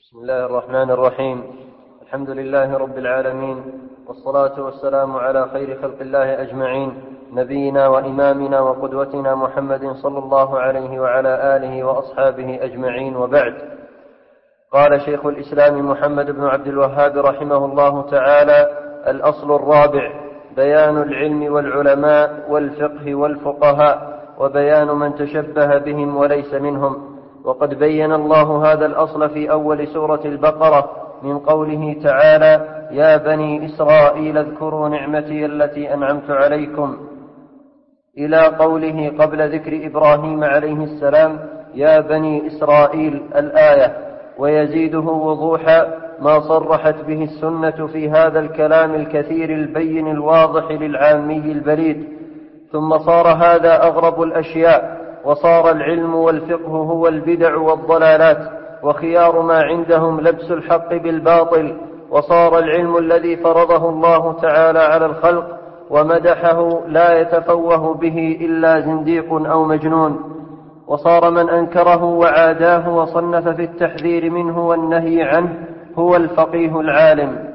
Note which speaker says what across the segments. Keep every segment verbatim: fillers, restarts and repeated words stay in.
Speaker 1: بسم الله الرحمن الرحيم. الحمد لله رب العالمين، والصلاة والسلام على خير خلق الله أجمعين، نبينا وإمامنا وقدوتنا محمد صلى الله عليه وعلى آله وأصحابه أجمعين، وبعد. قال شيخ الإسلام محمد بن عبد الوهاب رحمه الله تعالى: الأصل الرابع: بيان العلم والعلماء والفقه والفقهاء، وبيان من تشبه بهم وليس منهم. وقد بين الله هذا الأصل في أول سورة البقرة من قوله تعالى: يا بني إسرائيل اذكروا نعمتي التي أنعمت عليكم، إلى قوله قبل ذكر إبراهيم عليه السلام: يا بني إسرائيل الآية. ويزيده وضوحا ما صرحت به السنة في هذا الكلام الكثير البين الواضح للعامي البليد. ثم صار هذا أغرب الأشياء، وصار العلم والفقه هو البدع والضلالات، وخيار ما عندهم لبس الحق بالباطل. وصار العلم الذي فرضه الله تعالى على الخلق ومدحه لا يتفوه به إلا زنديق أو مجنون. وصار من أنكره وعاداه وصنف في التحذير منه والنهي عنه هو الفقيه العالم.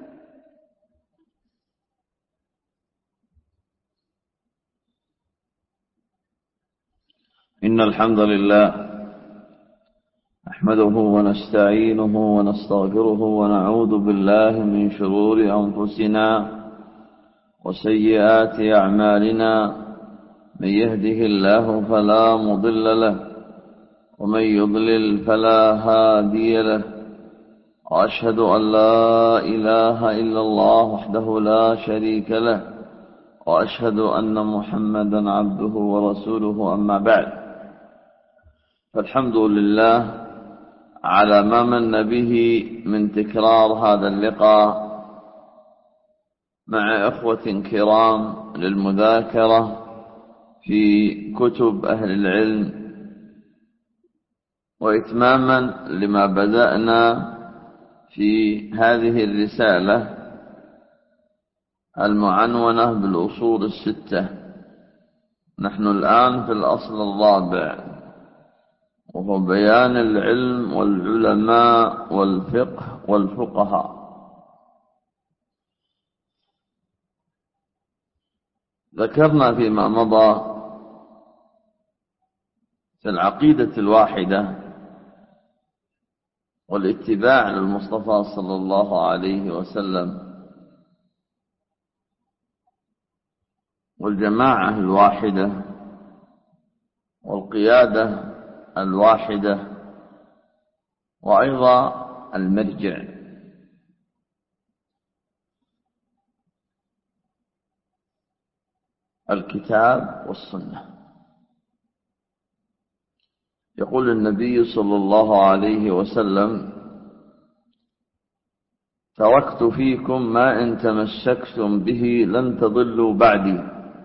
Speaker 2: إن الحمد لله نحمده ونستعينه ونستغفره ونعوذ بالله من شرور أنفسنا وسيئات أعمالنا. من يهده الله فلا مضل له، ومن يضلل فلا هادي له. وأشهد أن لا إله إلا الله وحده لا شريك له، وأشهد أن محمدا عبده ورسوله. أما بعد، فالحمد لله على ما من به من تكرار هذا اللقاء مع إخوة كرام للمذاكرة في كتب أهل العلم، وإتماما لما بدأنا في هذه الرسالة المعنونة بالأصول الستة. نحن الآن في الأصل الرابع، وهو بيان العلم والعلماء والفقه والفقهاء. ذكرنا فيما مضى في العقيدة الواحدة والاتباع للمصطفى صلى الله عليه وسلم والجماعة الواحدة والقيادة الواحدة، وأيضا المرجع. الكتاب والسنة. يقول النبي صلى الله عليه وسلم: تركت فيكم ما إن تمسكتم به لن تضلوا بعدي،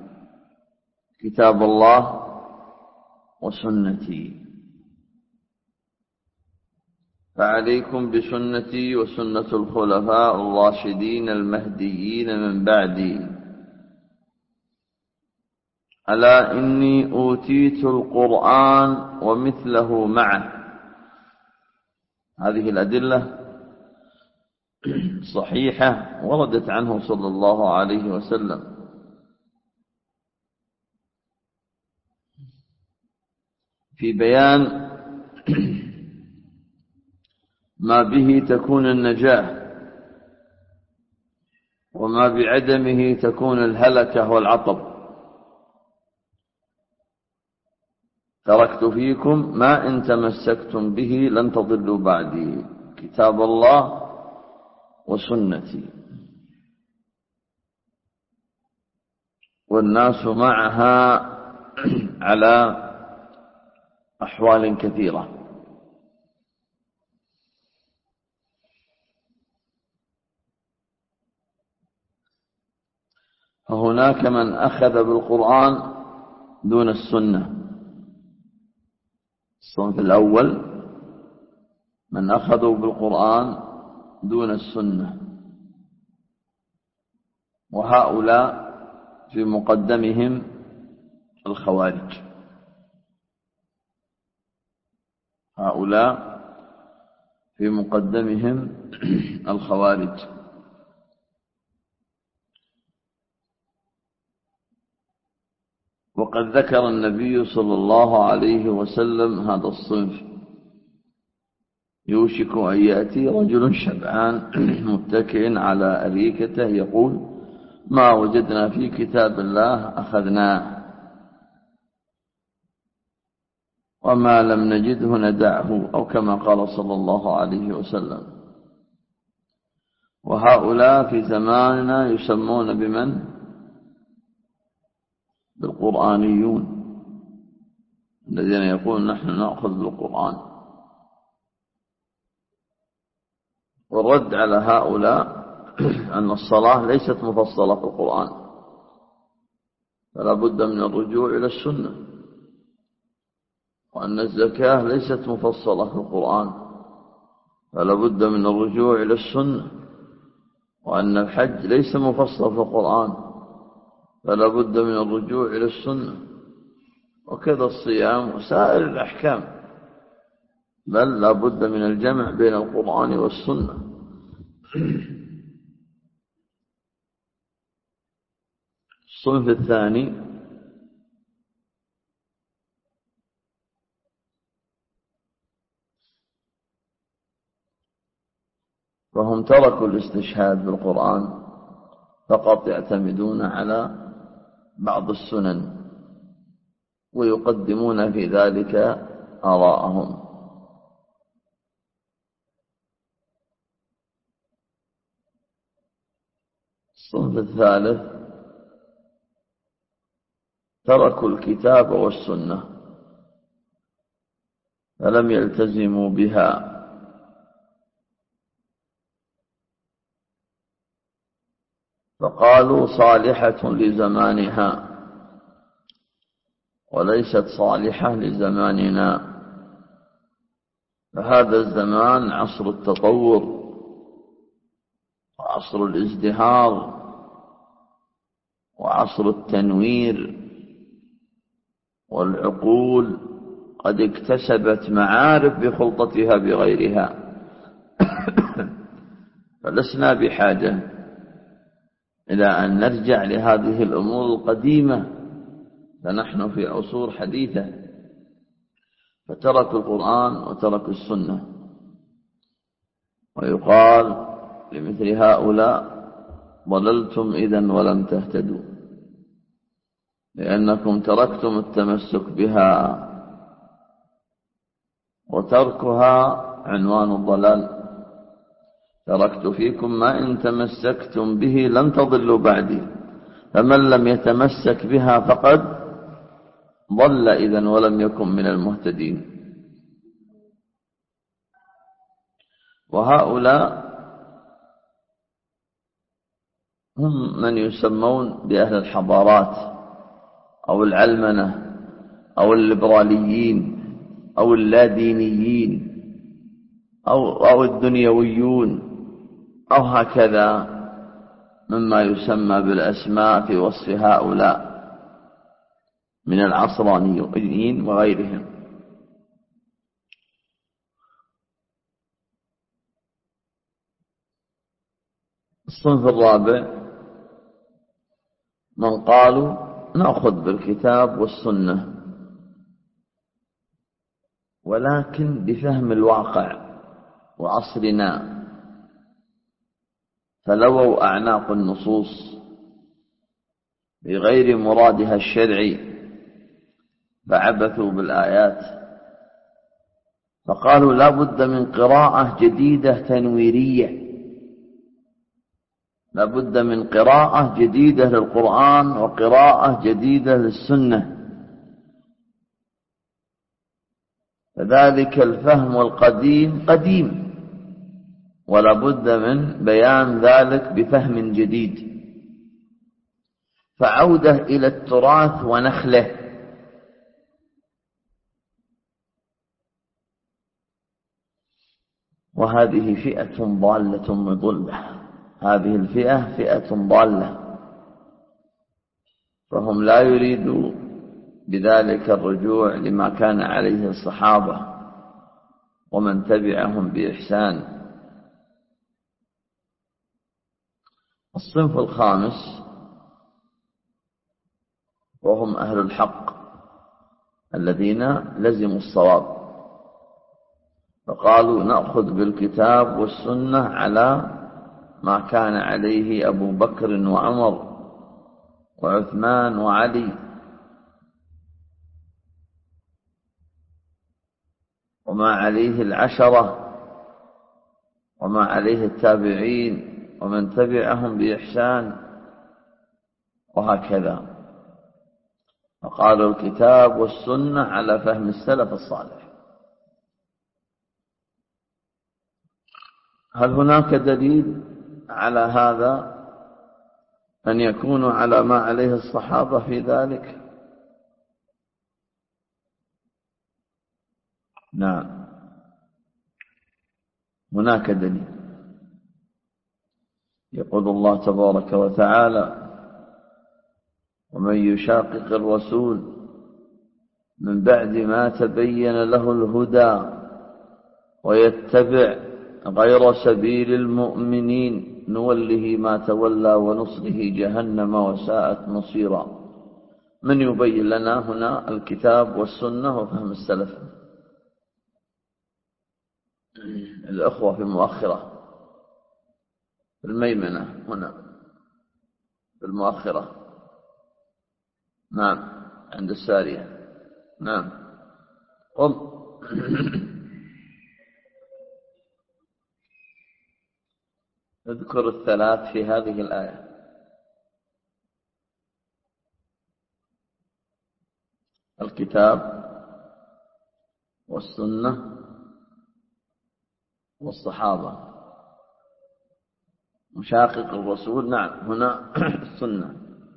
Speaker 2: كتاب الله وسنتي. فعليكم بسنتي وسنة الخلفاء الراشدين المهديين من بعدي. ألا إني أوتيت القرآن ومثله معه. هذه الأدلة صحيحة وردت عنه صلى الله عليه وسلم في بيان ما به تكون النجاة، وما بعدمه تكون الهلكة والعطب. تركت فيكم ما إن تمسكتم به لن تضلوا بعدي، كتاب الله وسنتي. والناس معها على أحوال كثيرة. فهناك من أخذ بالقرآن دون السنة. الصنف الأول من أخذوا بالقرآن دون السنة، وهؤلاء في مقدمهم الخوارج. هؤلاء في مقدمهم الخوارج. وقد ذكر النبي صلى الله عليه وسلم هذا الصنف: يوشك أن يأتي رجل شبعان متكئ على أريكته يقول: ما وجدنا في كتاب الله أخذناه، وما لم نجده ندعه، أو كما قال صلى الله عليه وسلم. وهؤلاء في زماننا يسمون بمن؟ بالقرآنيون، الذين يقولون نحن نأخذ بالقرآن. والرد على هؤلاء أن الصلاة ليست مفصلة في القرآن، فلا بد من الرجوع إلى السنة، وأن الزكاة ليست مفصلة في القرآن، فلا بد من الرجوع إلى السنة، وأن الحج ليس مفصل في القرآن، فلا بد من الرجوع إلى السنة، وكذا الصيام وسائر الأحكام، بل لا بد من الجمع بين القرآن والسنة. الصنف الثاني: فهم تركوا الاستشهاد بالقرآن، فقط يعتمدون على بعض السنن ويقدمون في ذلك آراءهم. الصنف الثالث: تركوا الكتاب والسنة فلم يلتزموا بها، فقالوا صالحة لزمانها وليست صالحة لزماننا. فهذا الزمان عصر التطور وعصر الازدهار وعصر التنوير، والعقول قد اكتسبت معارف بخلطتها بغيرها، فلسنا بحاجة إلى أن نرجع لهذه الأمور القديمة، فنحن في عصور حديثة. فتركوا القرآن وتركوا السنة. ويقال لمثل هؤلاء: ضللتم إذن ولم تهتدوا، لأنكم تركتم التمسك بها، وتركها عنوان الضلال. تركت فيكم ما إن تمسكتم به لن تضلوا بعدي، فمن لم يتمسك بها فقد ضل إذن ولم يكن من المهتدين. وهؤلاء هم من يسمون بأهل الحضارات أو العلمنة أو الليبراليين أو اللادينيين أو, أو الدنيويون أو هكذا مما يسمى بالأسماء في وصف هؤلاء من العصرانيين وغيرهم. الصنف الرابع: من قالوا نأخذ بالكتاب والسنة ولكن بفهم الواقع وعصرنا، فلووا أعناق النصوص بغير مرادها الشرعي، فعبثوا بالآيات، فقالوا لا بد من قراءة جديدة تنويرية، لا بد من قراءة جديدة للقرآن وقراءة جديدة للسنة، فذلك الفهم القديم قديم، ولا بد من بيان ذلك بفهم جديد. فعودة إلى التراث ونخله. وهذه فئة ضالة مضلة، هذه الفئة فئة ضالة، فهم لا يريدوا بذلك الرجوع لما كان عليه الصحابة ومن تبعهم بإحسان. الصنف الخامس وهم أهل الحق الذين لزموا الصواب، فقالوا نأخذ بالكتاب والسنة على ما كان عليه أبو بكر وعمر وعثمان وعلي وما عليه العشرة وما عليه التابعين ومن تبعهم بإحسان وهكذا. فقالوا الكتاب والسنة على فهم السلف الصالح. هل هناك دليل على هذا أن يكونوا على ما عليه الصحابة في ذلك؟ نعم، هناك دليل. يقول الله تبارك وتعالى: ومن يشاقق الرسول من بعد ما تبين له الهدى ويتبع غير سبيل المؤمنين نوله ما تولى ونصله جهنم وساءت مصيرا. من يبين لنا هنا الكتاب والسنة وفهم السلف؟ الأخوة في المؤخرة، في الميمنة هنا في المؤخرة. نعم، عند السارية. نعم، قم. اذكر الثلاث في هذه الآية. الكتاب والسنة والصحابة. مشاقق الرسول، نعم، هنا السنة.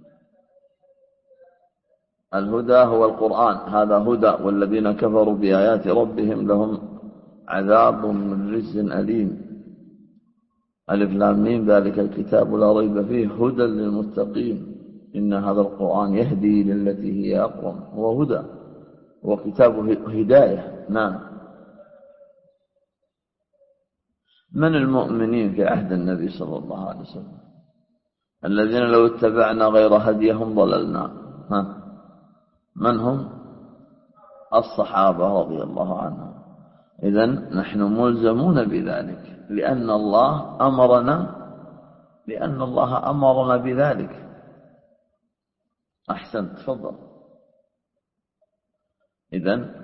Speaker 2: الهدى هو القرآن، هذا هدى، والذين كفروا بآيات ربهم لهم عذاب من رجز أليم. ألف لام ميم ذلك الكتاب لا ريب فيه هدى للمتقين إن هذا القرآن يهدي للتي هي أقوم. هو هدى، هو كتاب هداية. نعم. من المؤمنين في عهد النبي صلى الله عليه وسلم الذين لو اتبعنا غير هديهم ضللنا؟ ها؟ من هم؟ الصحابة رضي الله عنهم. إذن نحن ملزمون بذلك لأن الله أمرنا لأن الله أمرنا بذلك. أحسنت، تفضل. إذن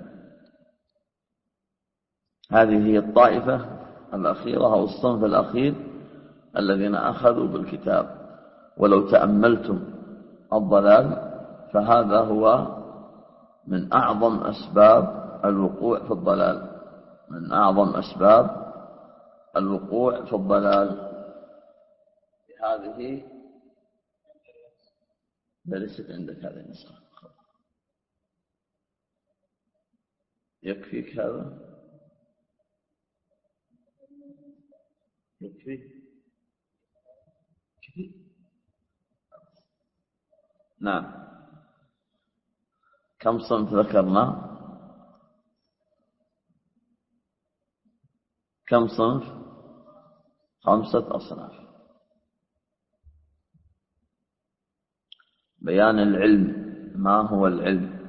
Speaker 2: هذه هي الطائفة الأخيرة أو الصنف الأخير الذين أخذوا بالكتاب. ولو تأملتم الضلال فهذا هو من أعظم أسباب الوقوع في الضلال، من أعظم أسباب الوقوع في الضلال. هذه ليست عندك هذه النسخة، يكفيك هذا؟ يكفي كفي. نعم. كم صنف ذكرنا؟ كم صنف؟ خمسة أصناف. بيان العلم. ما هو العلم؟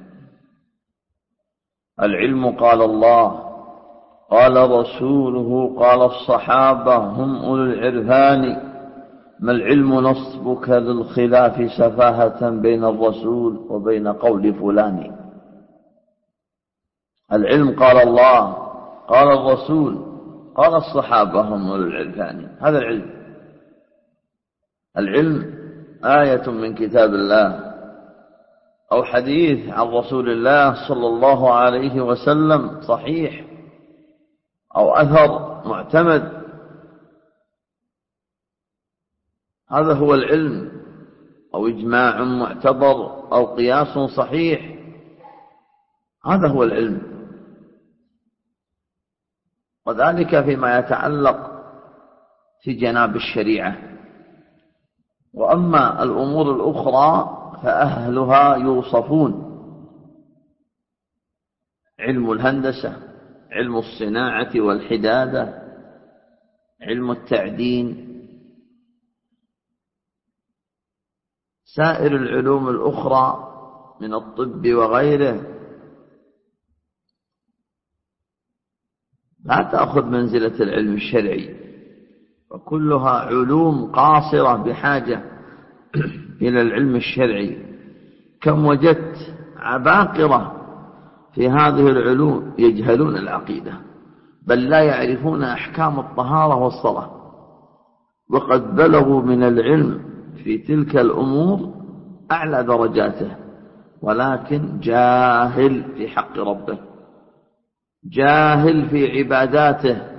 Speaker 2: العلم قال الله، قال رسوله، قال الصحابة هم أولو العرفان. ما العلم نصبك للخلاف سفاهة بين الرسول وبين قول فلان. العلم قال الله، قال الرسول، قال الصحابة هم أولو العرفان. هذا العلم. العلم آية من كتاب الله أو حديث عن رسول الله صلى الله عليه وسلم صحيح أو أثر معتمد. هذا هو العلم، أو إجماع معتبر أو قياس صحيح. هذا هو العلم. وذلك فيما يتعلق في جناب الشريعة. وأما الأمور الأخرى فأهلها يوصفون: علم الهندسة، علم الصناعة والحدادة، علم التعدين، سائر العلوم الأخرى من الطب وغيره لا تأخذ منزلة العلم الشرعي، وكلها علوم قاصرة بحاجة إلى العلم الشرعي. كم وجدت عباقرة في هذه العلوم يجهلون العقيدة، بل لا يعرفون أحكام الطهارة والصلاة، وقد بلغوا من العلم في تلك الأمور أعلى درجاته، ولكن جاهل في حق ربه، جاهل في عباداته،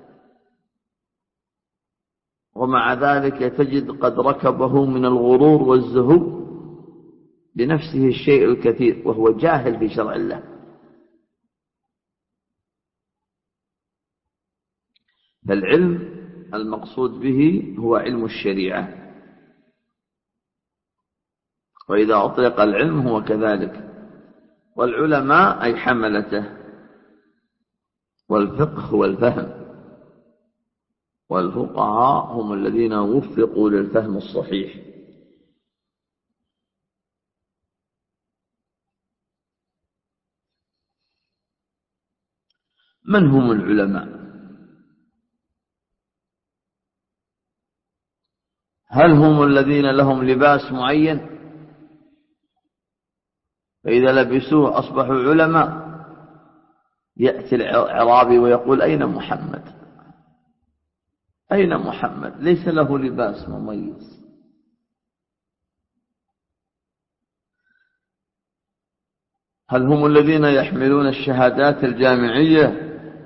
Speaker 2: ومع ذلك تجد قد ركبه من الغرور والزهو بنفسه الشيء الكثير وهو جاهل في شرع الله. فالعلم المقصود به هو علم الشريعة، وإذا أطلق العلم هو كذلك. والعلماء أي حملته، والفقه هو الفهم، والفقهاء هم الذين وفقوا للفهم الصحيح. من هم العلماء؟ هل هم الذين لهم لباس معين فإذا لبسوه أصبحوا علماء؟ يأتي العرابي ويقول أين محمد؟ أين محمد؟ ليس له لباس مميز. هل هم الذين يحملون الشهادات الجامعية؟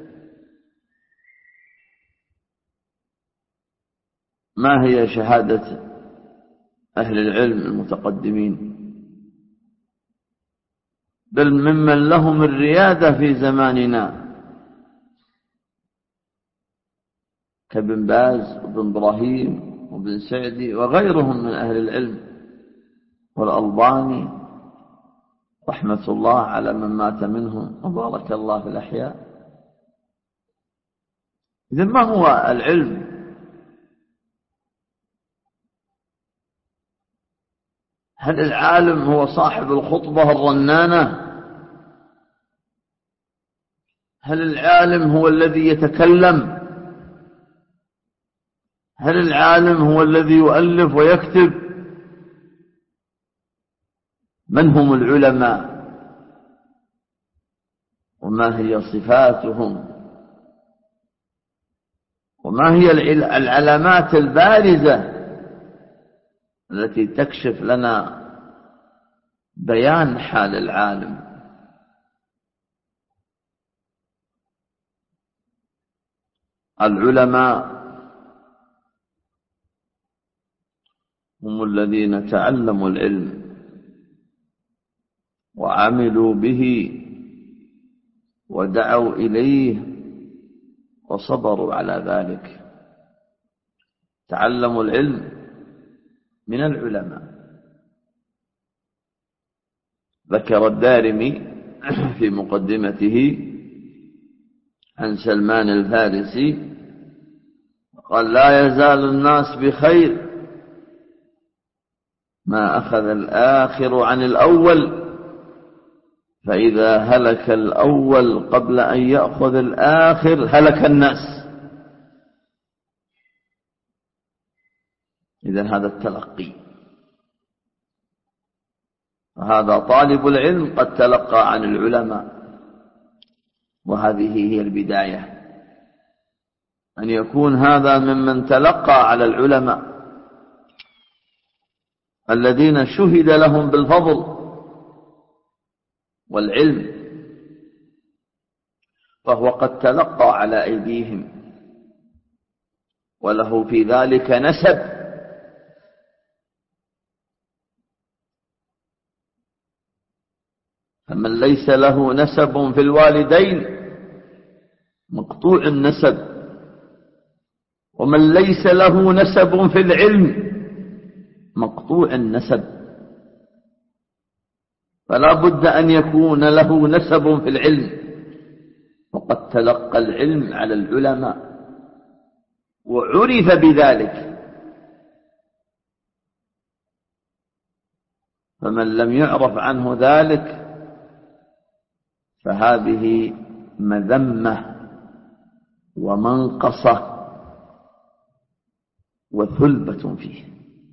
Speaker 2: ما هي شهادة أهل العلم المتقدمين؟ بل ممن لهم الريادة في زماننا كابن باز وابن إبراهيم وابن سعدي وغيرهم من أهل العلم، والألباني رحمة الله على من مات منهم، وبارك الله في الأحياء. إذن ما هو العلم؟ هل العالم هو صاحب الخطبة الرنانة؟ هل العالم هو الذي يتكلم؟ هل العالم هو الذي يؤلف ويكتب؟ من هم العلماء؟ وما هي صفاتهم؟ وما هي العلامات البارزة التي تكشف لنا بيان حال العالم؟ العلماء هم الذين تعلموا العلم وعملوا به ودعوا إليه وصبروا على ذلك. تعلموا العلم من العلماء. ذكر الدارمي في مقدمته عن سلمان الفارسي قال: لا يزال الناس بخير ما أخذ الآخر عن الأول، فإذا هلك الأول قبل أن يأخذ الآخر هلك الناس. إذن هذا التلقي، هذا طالب العلم قد تلقى عن العلماء، وهذه هي البداية، أن يكون هذا ممن تلقى على العلماء الذين شهد لهم بالفضل والعلم، فهو قد تلقى على أيديهم وله في ذلك نسب. فمن ليس له نسب في الوالدين مقطوع النسب، ومن ليس له نسب في العلم مقطوع النسب، فلا بد أن يكون له نسب في العلم وقد تلقى العلم على العلماء وعرف بذلك، فمن لم يعرف عنه ذلك فهذه مذمة ومنقصة وثلبة فيه.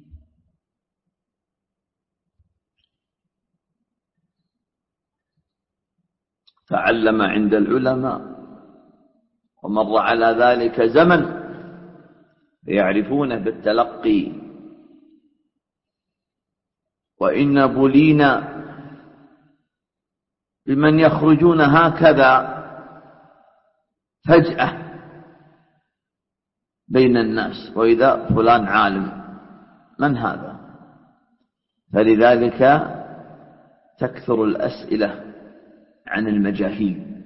Speaker 2: تعلم عند العلماء ومر على ذلك زمن يعرفونه بالتلقي، وإن بلينا بمن يخرجون هكذا فجأة بين الناس، وإذا فلان عالم، من هذا؟ فلذلك تكثر الأسئلة عن المجاهيل،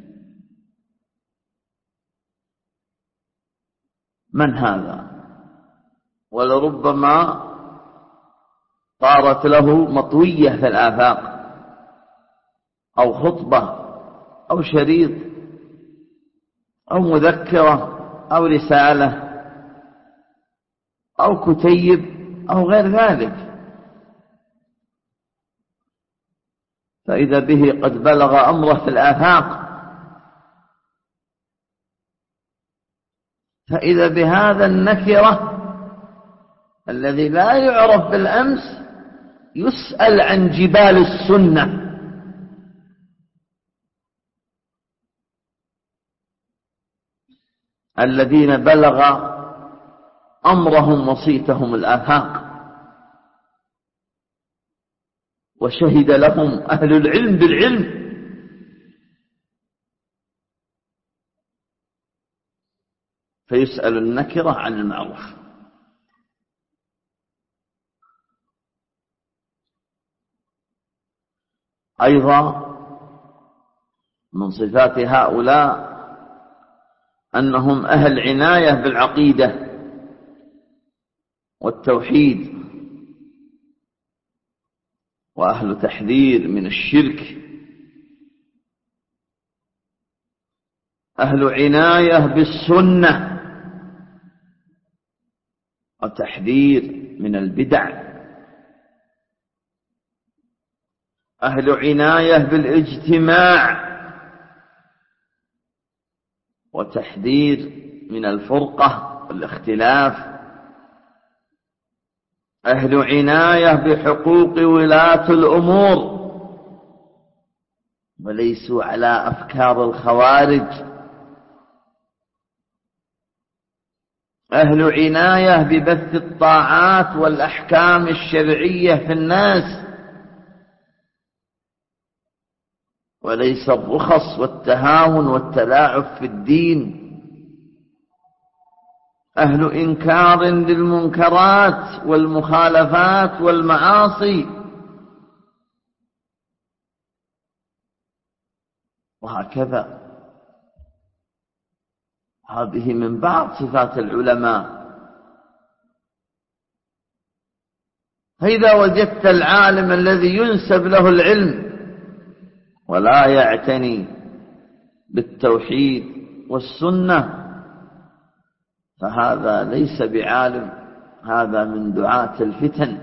Speaker 2: من هذا؟ ولربما طارت له مطوية في الآفاق أو خطبة أو شريط أو مذكرة أو رسالة أو كتيب أو غير ذلك، فإذا به قد بلغ أمره في الآفاق، فإذا بهذا النكرة الذي لا يعرف بالأمس يسأل عن جبال السنة، الذين بلغ أمرهم وصيتهم الآفاق، وشهد لهم أهل العلم بالعلم، فيسأل النكرة عن المعروف. أيضا من صفات هؤلاء أنهم أهل عناية بالعقيدة والتوحيد، وأهل تحذير من الشرك، أهل عناية بالسنة وتحذير من البدع، أهل عناية بالاجتماع وتحذير من الفرقة والاختلاف، أهل عناية بحقوق ولاة الأمور وليسوا على أفكار الخوارج، أهل عناية ببث الطاعات والأحكام الشرعية في الناس وليس الرخص والتهاون والتلاعب في الدين، أهل إنكار للمنكرات والمخالفات والمعاصي، وهكذا. هذه من بعض صفات العلماء. فإذا وجدت العالم الذي ينسب له العلم ولا يعتني بالتوحيد والسنة فهذا ليس بعالم، هذا من دعاة الفتن.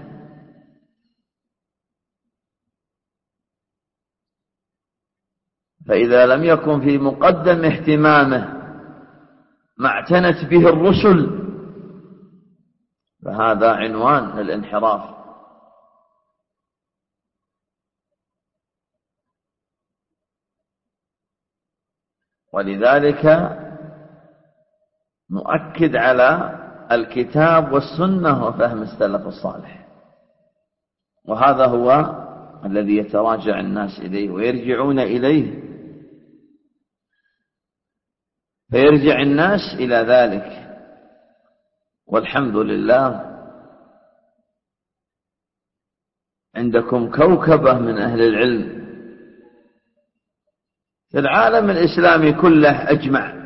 Speaker 2: فإذا لم يكن في مقدم اهتمامه ما اعتنت به الرسل فهذا عنوان للانحراف. ولذلك نؤكد على الكتاب والسنة وفهم السلف الصالح، وهذا هو الذي يتراجع الناس إليه ويرجعون إليه، فيرجع الناس إلى ذلك. والحمد لله عندكم كوكبة من أهل العلم في العالم الإسلامي كله أجمع،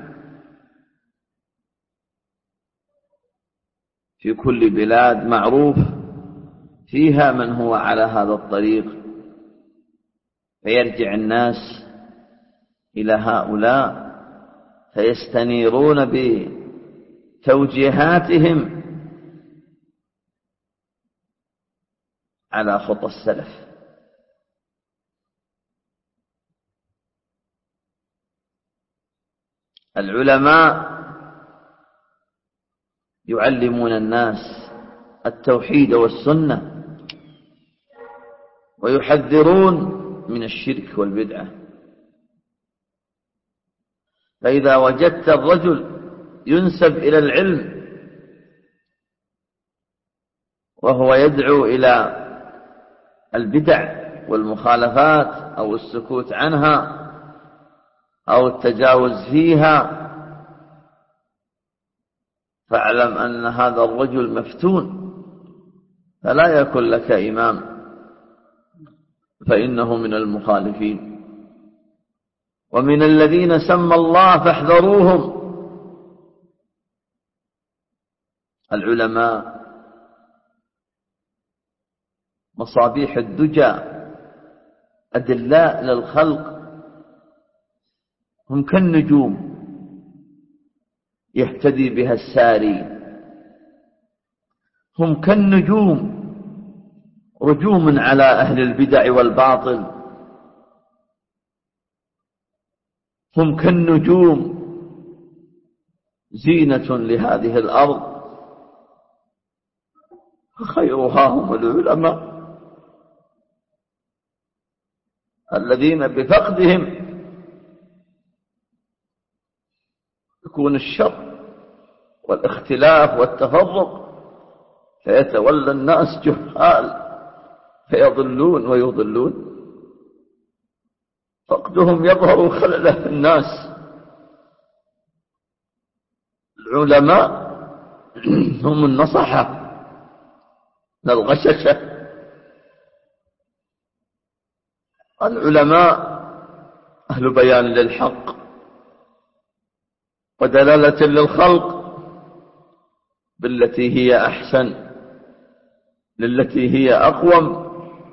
Speaker 2: في كل بلاد معروف فيها من هو على هذا الطريق، فيرجع الناس إلى هؤلاء فيستنيرون بتوجيهاتهم على خطى السلف. العلماء يعلمون الناس التوحيد والسنة ويحذرون من الشرك والبدعة. فإذا وجدت الرجل ينسب إلى العلم وهو يدعو إلى البدع والمخالفات أو السكوت عنها أو التجاوز فيها، فاعلم أن هذا الرجل مفتون، فلا يكن لك إمام، فإنه من المخالفين ومن الذين سمى الله فاحذروهم. العلماء مصابيح الدجى، أدلاء للخلق، هم كالنجوم يهتدي بها الساري، هم كالنجوم رجوم على أهل البدع والباطل، هم كالنجوم زينة لهذه الأرض، خيرها هم العلماء الذين بفقدهم يكون الشر والاختلاف والتفرق، فيتولى الناس جهال فيضلون ويضلون. فقدهم يظهر خلله في الناس. العلماء هم النصحة للغششة. العلماء أهل بيان للحق ودلالة للخلق بالتي هي أحسن، للتي هي أقوم.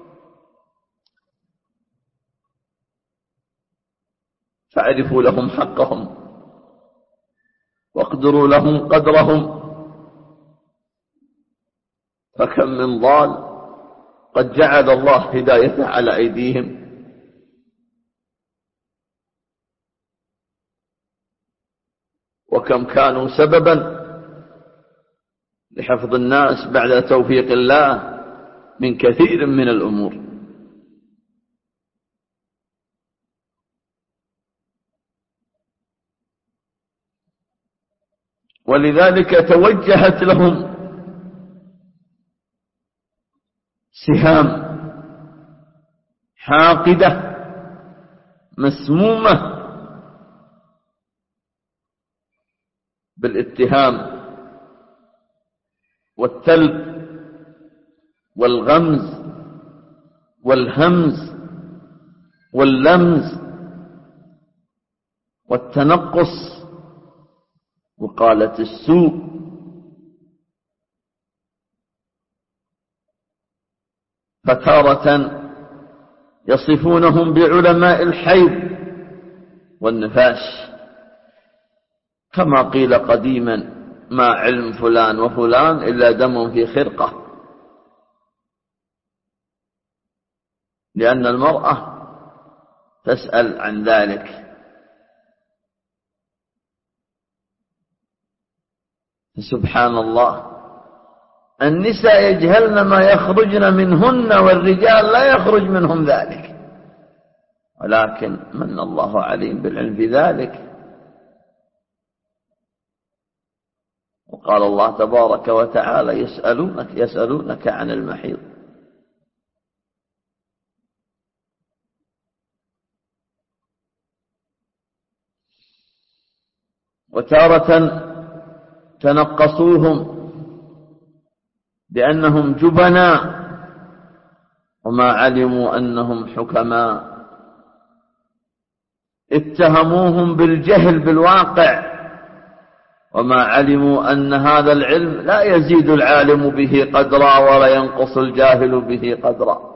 Speaker 2: فاعرفوا لهم حقهم واقدروا لهم قدرهم، فكم من ضال قد جعل الله هدايته على أيديهم. وكم كانوا سببا لحفظ الناس بعد توفيق الله من كثير من الأمور. ولذلك توجهت لهم سهام حاقدة مسمومة بالاتهام والتلب والغمز والهمز واللمز والتنقص وقالة السوء. فتارة يصفونهم بعلماء الحيض والنفاش، كما قيل قديما: ما علم فلان وفلان إلا دم في خرقة. لأن المرأة تسأل عن ذلك. سبحان الله، النساء يجهلن ما يخرجن منهن والرجال لا يخرج منهم ذلك، ولكن من الله عليهم بالعلم بذلك. وقال الله تبارك وتعالى: يسألونك يسألونك عن المحيض. وتارة تنقصوهم بأنهم جبناء وما علموا أنهم حكماء، اتهموهم بالجهل بالواقع وما علموا أن هذا العلم لا يزيد العالم به قدرا ولا ينقص الجاهل به قدرا،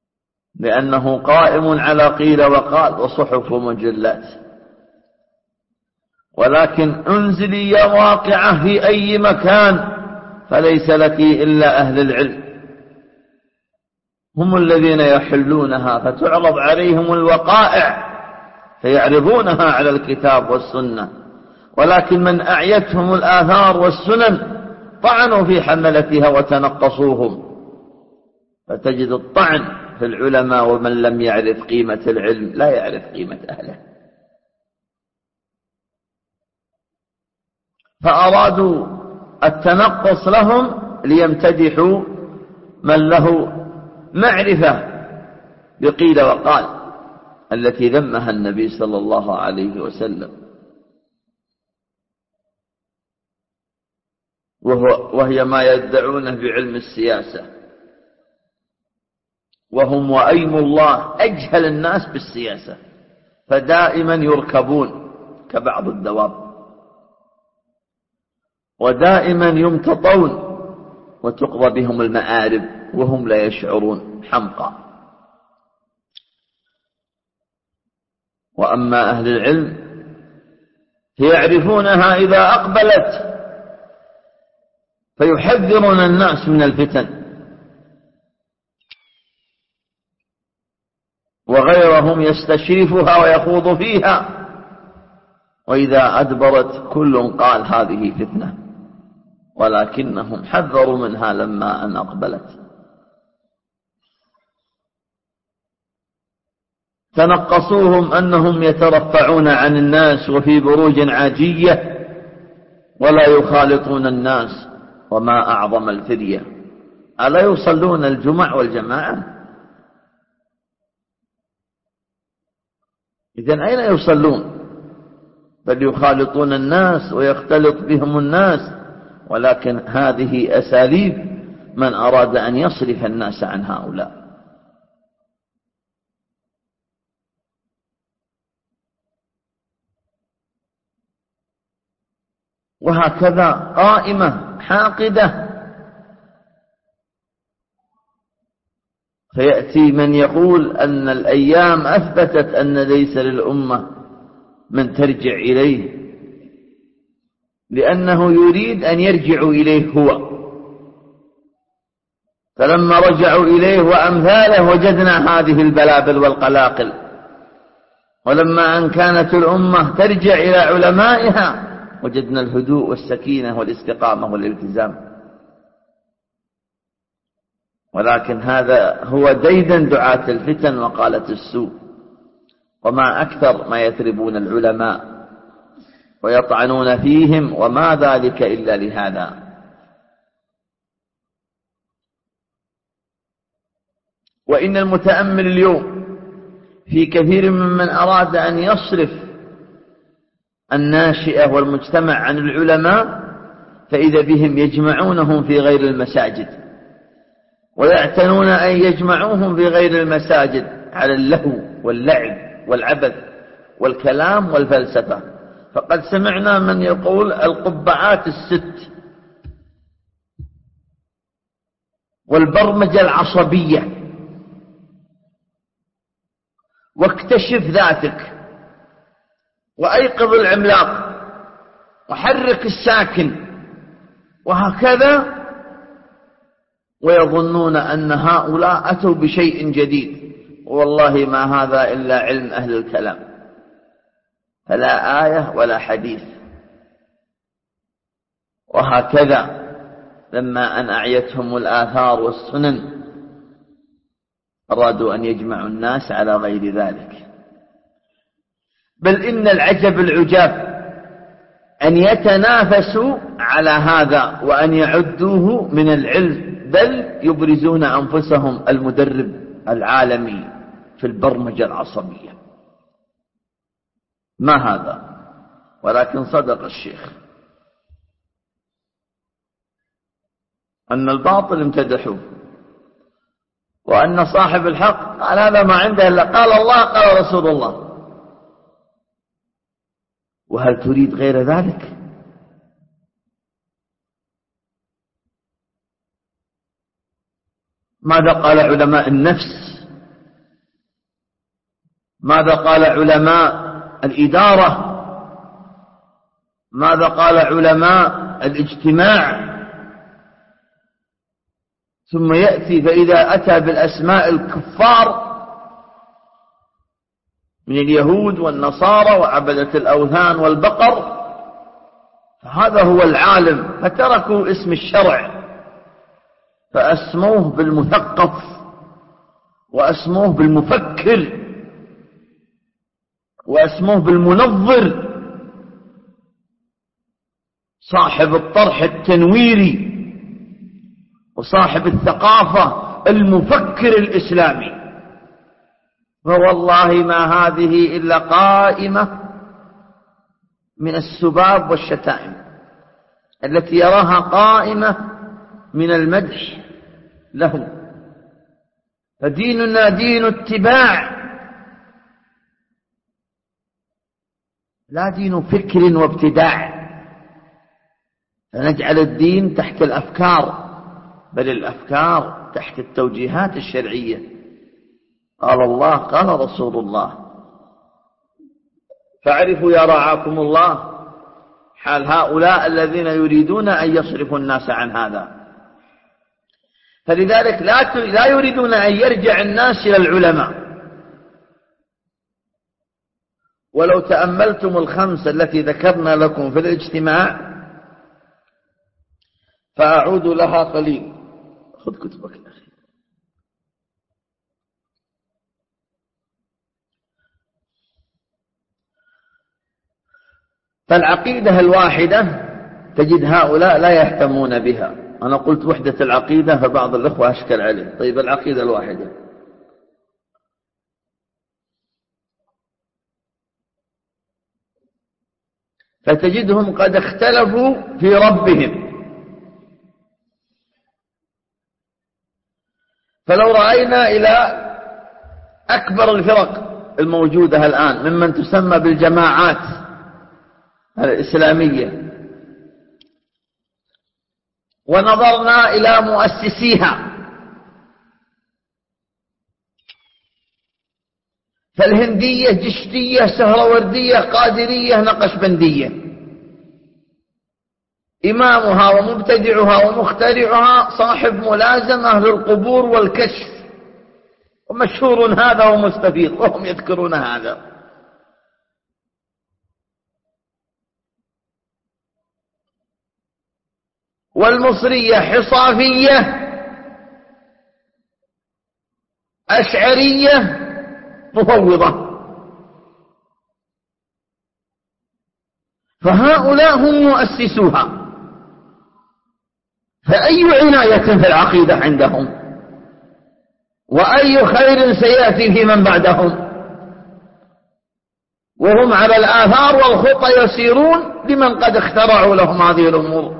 Speaker 2: لأنه قائم على قيل وقال وصحف ومجلات. ولكن انزلي يا واقعة في أي مكان فليس لك إلا أهل العلم، هم الذين يحلونها، فتعرض عليهم الوقائع فيعرضونها على الكتاب والسنة. ولكن من أعيتهم الآثار والسنن طعنوا في حملتها وتنقصوهم. فتجد الطعن في العلماء، ومن لم يعرف قيمة العلم لا يعرف قيمة أهله. فأرادوا التنقص لهم ليمتدحوا من له معرفة بقيل وقال التي ذمها النبي صلى الله عليه وسلم، وهو وهي ما يدعونه بعلم السياسة، وهم وأيم الله أجهل الناس بالسياسة، فدائما يركبون كبعض الدواب، ودائما يمتطون وتقضى بهم المآرب وهم لا يشعرون، حمقى. وأما أهل العلم يعرفونها إذا أقبلت فيحذرون الناس من الفتن، وغيرهم يستشرفها ويخوض فيها، وإذا أدبرت كل قال هذه فتنة، ولكنهم حذروا منها لما أن أقبلت. تنقصوهم أنهم يترفعون عن الناس وفي بروج عاجية ولا يخالطون الناس، وما أعظم الفرية، ألا يصلون الجمع والجماعة؟ إذن أين يصلون؟ بل يخالطون الناس ويختلط بهم الناس. ولكن هذه أساليب من أراد أن يصرف الناس عن هؤلاء. وهكذا قائمة حاقدة، فيأتي من يقول أن الأيام أثبتت أن ليس للأمة من ترجع إليه، لأنه يريد أن يرجعوا إليه هو، فلما رجعوا إليه وأمثاله وجدنا هذه البلابل والقلاقل. ولما أن كانت الأمة ترجع إلى علمائها وجدنا الهدوء والسكينة والاستقامة والالتزام. ولكن هذا هو ديدن دعاة الفتن وقالة السوء، وما أكثر ما يثربون العلماء ويطعنون فيهم، وما ذلك إلا لهذا. وإن المتأمل اليوم في كثير ممن أراد أن يصرف الناشئة والمجتمع عن العلماء، فإذا بهم يجمعونهم في غير المساجد، ويعتنون أن يجمعوهم في غير المساجد على اللهو واللعب والعبث والكلام والفلسفة. فقد سمعنا من يقول القبعات الست والبرمجة العصبية، واكتشف ذاتك، وأيقظ العملاق، وحرك الساكن، وهكذا، ويظنون أن هؤلاء أتوا بشيء جديد. والله ما هذا إلا علم أهل الكلام، فلا آية ولا حديث. وهكذا لما أن أعيتهم الآثار والسنن أرادوا أن يجمعوا الناس على غير ذلك. بل إن العجب العجاب أن يتنافسوا على هذا وأن يعدوه من العلم، بل يبرزون أنفسهم المدرب العالمي في البرمجة العصبية. ما هذا؟ ولكن صدق الشيخ أن الباطل امتدحوه، وأن صاحب الحق قال هذا ما عنده إلا قال الله قال رسول الله. وهل تريد غير ذلك؟ ماذا قال علماء النفس؟ ماذا قال علماء الإدارة؟ ماذا قال علماء الاجتماع؟ ثم يأتي فإذا أتى بالأسماء الكفار من اليهود والنصارى وعبدة الأوثان والبقر، فهذا هو العالم، فتركوا اسم الشرع فأسموه بالمثقف وأسموه بالمفكر وأسموه بالمنظر، صاحب الطرح التنويري وصاحب الثقافة المفكر الإسلامي. فوالله ما هذه إلا قائمة من السباب والشتائم التي يراها قائمة من المدح له. فديننا دين اتباع لا دين فكر وابتداع، فنجعل الدين تحت الأفكار، بل الأفكار تحت التوجيهات الشرعية. قال الله قال رسول الله. فاعرفوا يا رعاكم الله حال هؤلاء الذين يريدون أن يصرفوا الناس عن هذا. فلذلك لا لا يريدون أن يرجع الناس إلى العلماء. ولو تأملتم الخمسة التي ذكرنا لكم في الاجتماع، فأعود لها قليل. خذ كتبك يا أخي. فالعقيدة الواحدة تجد هؤلاء لا يهتمون بها. أنا قلت وحدة العقيدة فبعض الأخوة أشكل عليه. طيب العقيدة الواحدة، فتجدهم قد اختلفوا في ربهم. فلو رأينا إلى أكبر الفرق الموجودة الآن ممن تسمى بالجماعات الإسلامية ونظرنا إلى مؤسسيها، فالهندية جشتية سهروردية قادرية نقشبندية، إمامها ومبتدعها ومخترعها صاحب ملازمة للقبور والكشف، ومشهور هذا ومستفيض وهم يذكرون هذا. والمصرية حصافية أشعرية مفوضة. فهؤلاء هم مؤسسوها، فأي عناية في العقيدة عندهم، وأي خير سيأتي في من بعدهم، وهم على الآثار والخطى يسيرون لمن قد اخترعوا لهم هذه الأمور.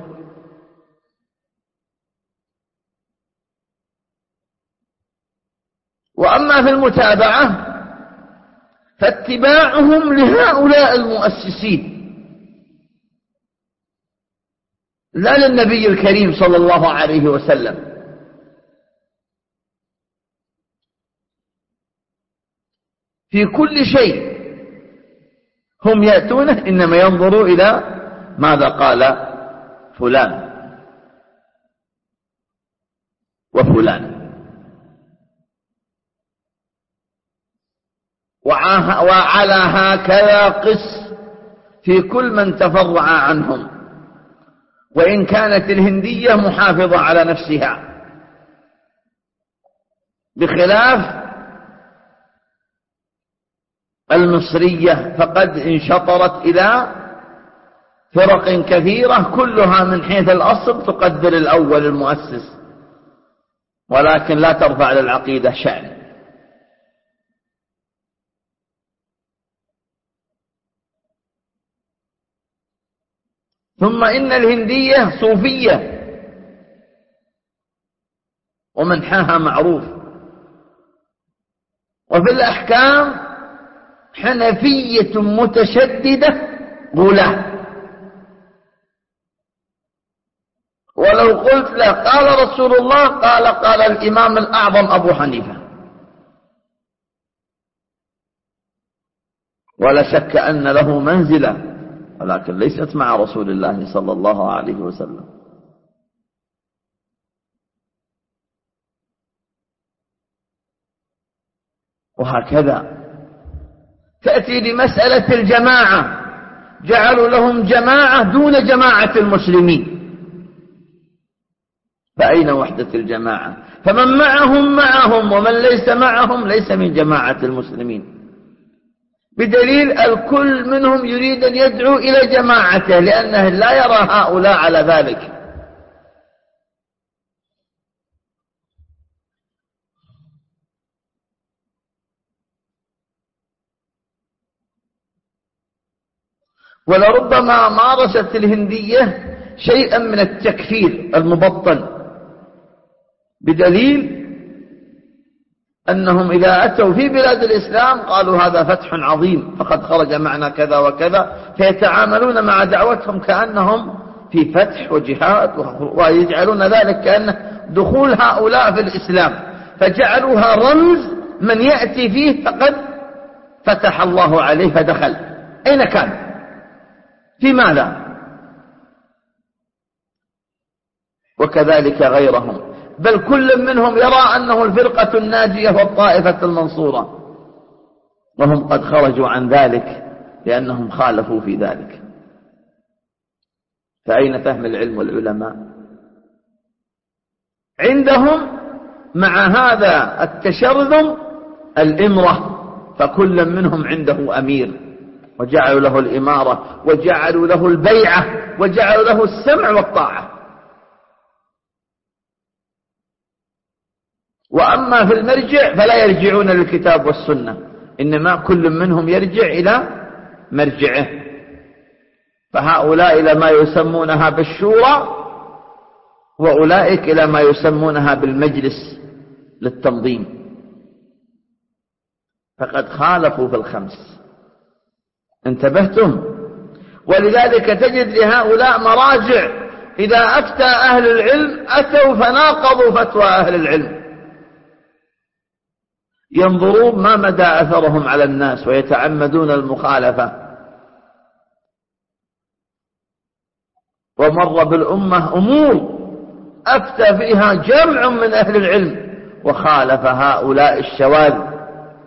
Speaker 2: وأما في المتابعة فاتباعهم لهؤلاء المؤسسين لا للنبي الكريم صلى الله عليه وسلم. في كل شيء هم يأتونه إنما ينظروا إلى ماذا قال فلان وفلان. وعلى هكذا قس في كل من تفرع عنهم، وإن كانت الهندية محافظة على نفسها، بخلاف المصرية فقد انشطرت إلى فرق كثيرة كلها من حيث الأصل تقدر الأول المؤسس، ولكن لا ترفع للعقيدة شأن. ثم إن الهندية صوفية ومنحاها معروف، وفي الأحكام حنفية متشددة غلاة. ولو قلت له قال رسول الله، قال قال الإمام الأعظم أبو حنيفة. ولا شك أن له منزلة ولكن ليست مع رسول الله صلى الله عليه وسلم. وهكذا تأتي لمسألة الجماعة، جعلوا لهم جماعة دون جماعة المسلمين، فأين وحدة الجماعة؟ فمن معهم معهم، ومن ليس معهم ليس من جماعة المسلمين، بدليل الكل منهم يريد أن يدعو إلى جماعته، لأنه لا يرى هؤلاء على ذلك. ولربما مارست الهندية شيئا من التكفير المبطل، بدليل أنهم إذا أتوا في بلاد الإسلام قالوا هذا فتح عظيم فقد خرج معنا كذا وكذا، فيتعاملون مع دعوتهم كأنهم في فتح وجهاد، ويجعلون ذلك كأنه دخول هؤلاء في الإسلام، فجعلوها رمز من يأتي فيه فقد فتح الله عليه فدخل. أين كان؟ في ماذا؟ وكذلك غيرهم، بل كل منهم يرى أنه الفرقة الناجية والطائفة المنصورة، وهم قد خرجوا عن ذلك لأنهم خالفوا في ذلك. فأين فهم العلم والعلماء؟ عندهم مع هذا التشرذم الإمرة، فكل منهم عنده أمير، وجعلوا له الإمارة، وجعلوا له البيعة، وجعلوا له السمع والطاعة. وأما في المرجع فلا يرجعون للكتاب والسنة، إنما كل منهم يرجع إلى مرجعه، فهؤلاء إلى ما يسمونها بالشورى، وأولئك إلى ما يسمونها بالمجلس للتنظيم، فقد خالفوا في الخمس. انتبهتم؟ ولذلك تجد لهؤلاء مراجع، إذا أفتى أهل العلم أتوا فناقضوا فتوى أهل العلم، ينظرون ما مدى أثرهم على الناس ويتعمدون المخالفة. ومر بالأمة أمور أفتى فيها جمع من أهل العلم وخالف هؤلاء الشواذ،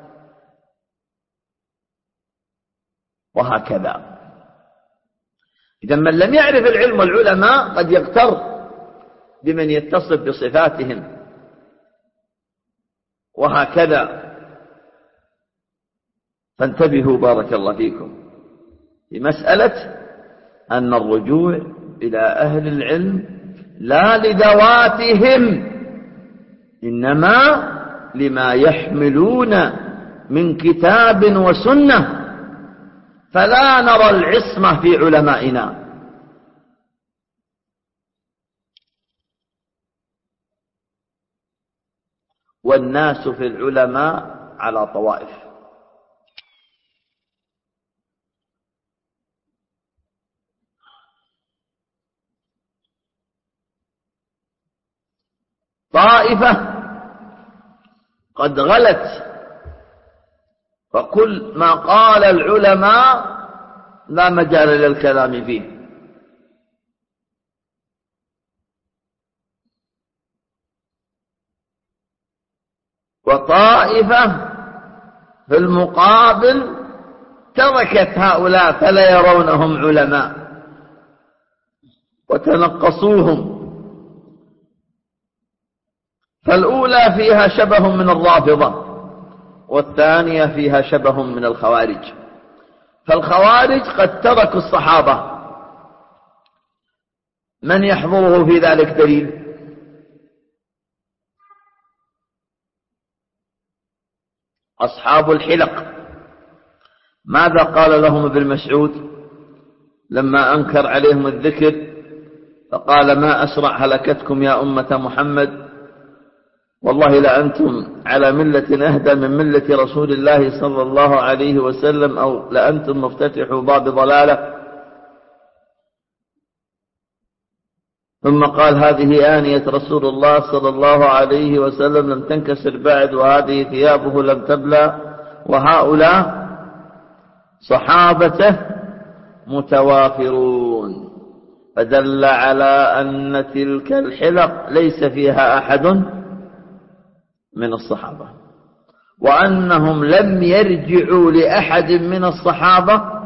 Speaker 2: وهكذا. إذا من لم يعرف العلم والعلماء قد يغتر بمن يتصف بصفاتهم، وهكذا. فانتبهوا بارك الله فيكم في مسألة أن الرجوع إلى أهل العلم لا لذواتهم، إنما لما يحملون من كتاب وسنة، فلا نرى العصمة في علمائنا. والناس في العلماء على طوائف، طائفة قد غلت، فكل ما قال العلماء لا مجال للكلام فيه، وطائفة في المقابل تركت هؤلاء فلا يرونهم علماء وتنقصوهم. فالأولى فيها شبه من الرافضة، والثانية فيها شبه من الخوارج. فالخوارج قد تركوا الصحابة، من يحضره في ذلك دليل؟ أصحاب الحلق، ماذا قال لهم ابن مسعود لما أنكر عليهم الذكر فقال ما أسرع هلكتكم يا أمة محمد، والله لأنتم على ملة أهدى من ملة رسول الله صلى الله عليه وسلم، أو لأنتم مفتتحوا باب ضلالة. ثم قال هذه آنية رسول الله صلى الله عليه وسلم لم تنكسر بعد، وهذه ثيابه لم تبلى، وهؤلاء صحابته متوافرون، فدل على أن تلك الحلق ليس فيها أحد من الصحابة، وأنهم لم يرجعوا لأحد من الصحابة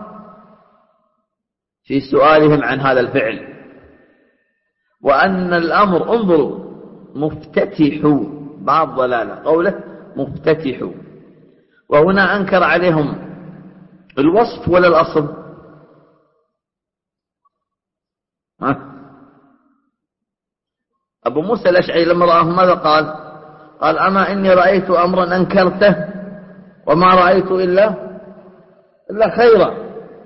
Speaker 2: في سؤالهم عن هذا الفعل، وأن الأمر انظروا مفتتحوا بعض ضلالة قوله مفتتحوا، وهنا أنكر عليهم الوصف ولا الأصل؟ ها؟ أبو موسى الأشعري لما رآه ماذا قال؟ قال أما إني رأيت أمرا أنكرته وما رأيت إلا إلا خيرا.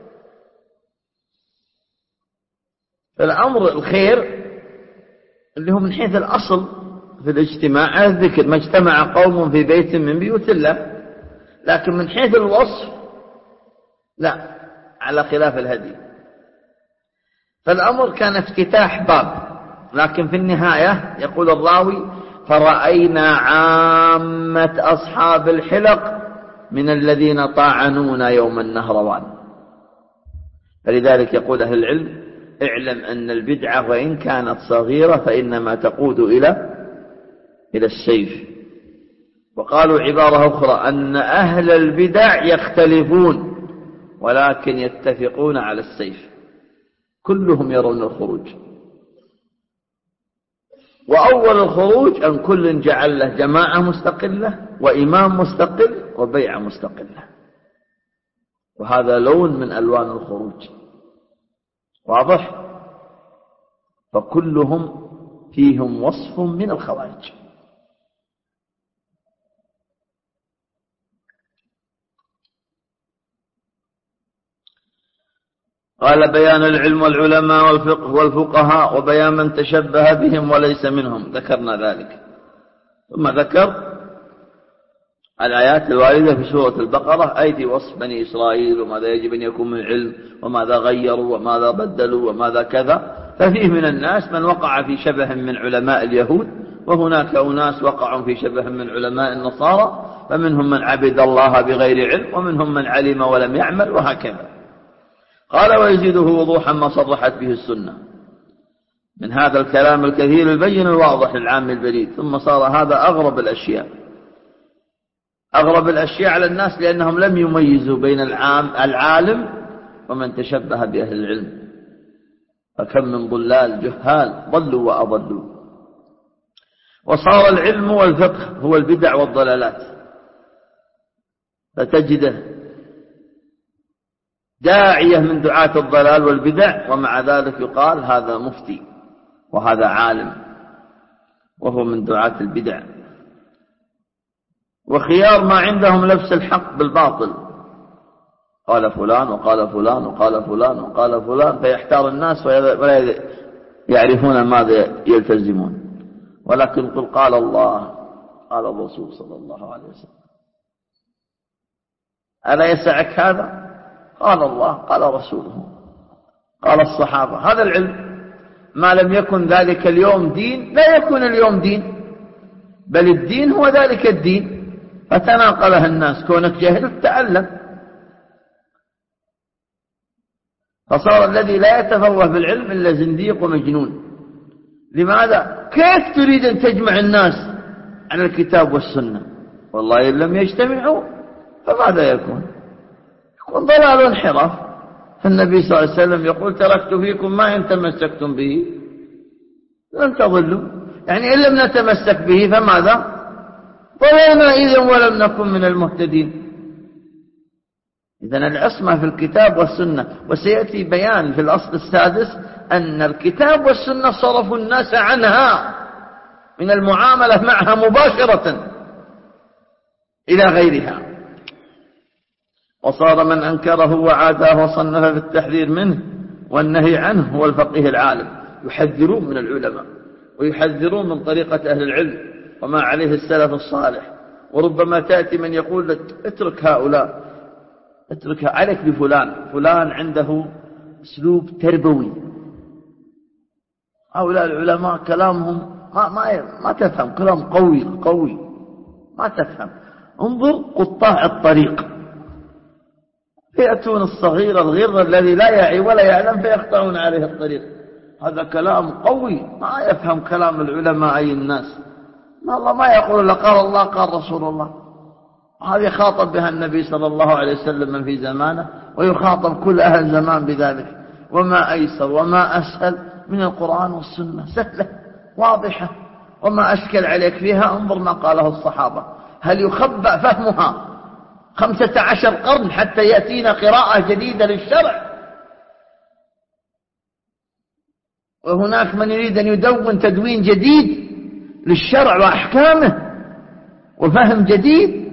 Speaker 2: الأمر الخير اللي هو من حيث الأصل في الاجتماع الذكر، ما اجتمع قوم في بيت من بيوت الله، لكن من حيث الوصف لا، على خلاف الهدي. فالأمر كان افتتاح باب، لكن في النهاية يقول الراوي فرأينا عامة أصحاب الحلق من الذين طاعنونا يوم النهروان. فلذلك يقول أهل العلم اعلم أن البدعة وإن كانت صغيرة فإنما تقود إلى إلى السيف. وقالوا عبارة أخرى أن أهل البدع يختلفون ولكن يتفقون على السيف، كلهم يرون الخروج. وأول الخروج أن كل جعل له جماعة مستقلة وإمام مستقل وبيعة مستقلة، وهذا لون من ألوان الخروج واضح. فكلهم فيهم وصف من الخوارج. قال بيان العلم والعلماء والفقه والفقهاء وبيان من تشبه بهم وليس منهم، ذكرنا ذلك. ثم ذكر الآيات الواردة في سورة البقرة أي في وصف بني إسرائيل وماذا يجب أن يكون من علم وماذا غيروا وماذا بدلوا وماذا كذا. ففيه من الناس من وقع في شبه من علماء اليهود، وهناك أناس وقعوا في شبه من علماء النصارى، فمنهم من عبد الله بغير علم ومنهم من علم ولم يعمل وهكذا. قال ويزيده وضوحا ما صرحت به السنة من هذا الكلام الكثير البين الواضح للعام البليد. ثم صار هذا أغرب الأشياء أغرب الأشياء على الناس، لأنهم لم يميزوا بين العام العالم ومن تشبه بأهل العلم، فكم من ضلال جهال ضلوا وأضلوا. وصار العلم والفقه هو البدع والضلالات، فتجده داعية من دعاة الضلال والبدع، ومع ذلك يقال هذا مفتي وهذا عالم وهو من دعاة البدع. وخيار ما عندهم لبس الحق بالباطل، قال فلان وقال فلان وقال فلان وقال فلان، فيحتار الناس ولا يعرفون ماذا يلتزمون. ولكن قل قال الله قال الرسول صلى الله عليه وسلم، ألا يسعك هذا؟ قال الله قال رسوله قال الصحابة، هذا العلم. ما لم يكن ذلك اليوم دين لا يكون اليوم دين، بل الدين هو ذلك الدين. فتناقلها الناس، كونك جاهل تعلم. فصار الذي لا يتفوه بالعلم إلا زنديق ومجنون. لماذا؟ كيف تريد أن تجمع الناس على الكتاب والسنة؟ والله إن لم يجتمعوا فماذا يكون؟ يكون ضلال وانحراف. فالنبي صلى الله عليه وسلم يقول تركت فيكم ما إن تمسكتم به لن تضلوا، يعني إن لم نتمسك به فماذا؟ ضللنا إذن ولم نكن من المهتدين. إذن العصمة في الكتاب والسنة. وسيأتي بيان في الأصل السادس أن الكتاب والسنة صرفوا الناس عنها من المعاملة معها مباشرة إلى غيرها. وصار من أنكره وعاداه وصنف في التحذير منه والنهي عنه هو الفقيه العالم. يحذرون من العلماء ويحذرون من طريقة أهل العلم وما عليه السلف الصالح. وربما تأتي من يقول لك اترك هؤلاء، اترك عليك بفلان، فلان عنده اسلوب تربوي. هؤلاء العلماء كلامهم ما ما ما تفهم، كلام قوي قوي ما تفهم. انظر قطاع الطريق يأتون الصغير الغر الذي لا يعي ولا يعلم فيقطعون عليه الطريق. هذا كلام قوي ما يفهم كلام العلماء أي الناس. ما الله ما يقول قال الله قال رسول الله. هذه خاطب بها النبي صلى الله عليه وسلم من في زمانه، ويخاطب كل أهل الزمان بذلك. وما أيسر وما أسهل من القرآن والسنة، سهلة واضحة، وما أشكل عليك فيها انظر ما قاله الصحابة. هل يخبأ فهمها خمسة عشر قرن حتى يأتينا قراءة جديدة للشرع؟ وهناك من يريد أن يدون تدوين جديد للشرع وأحكامه وفهم جديد.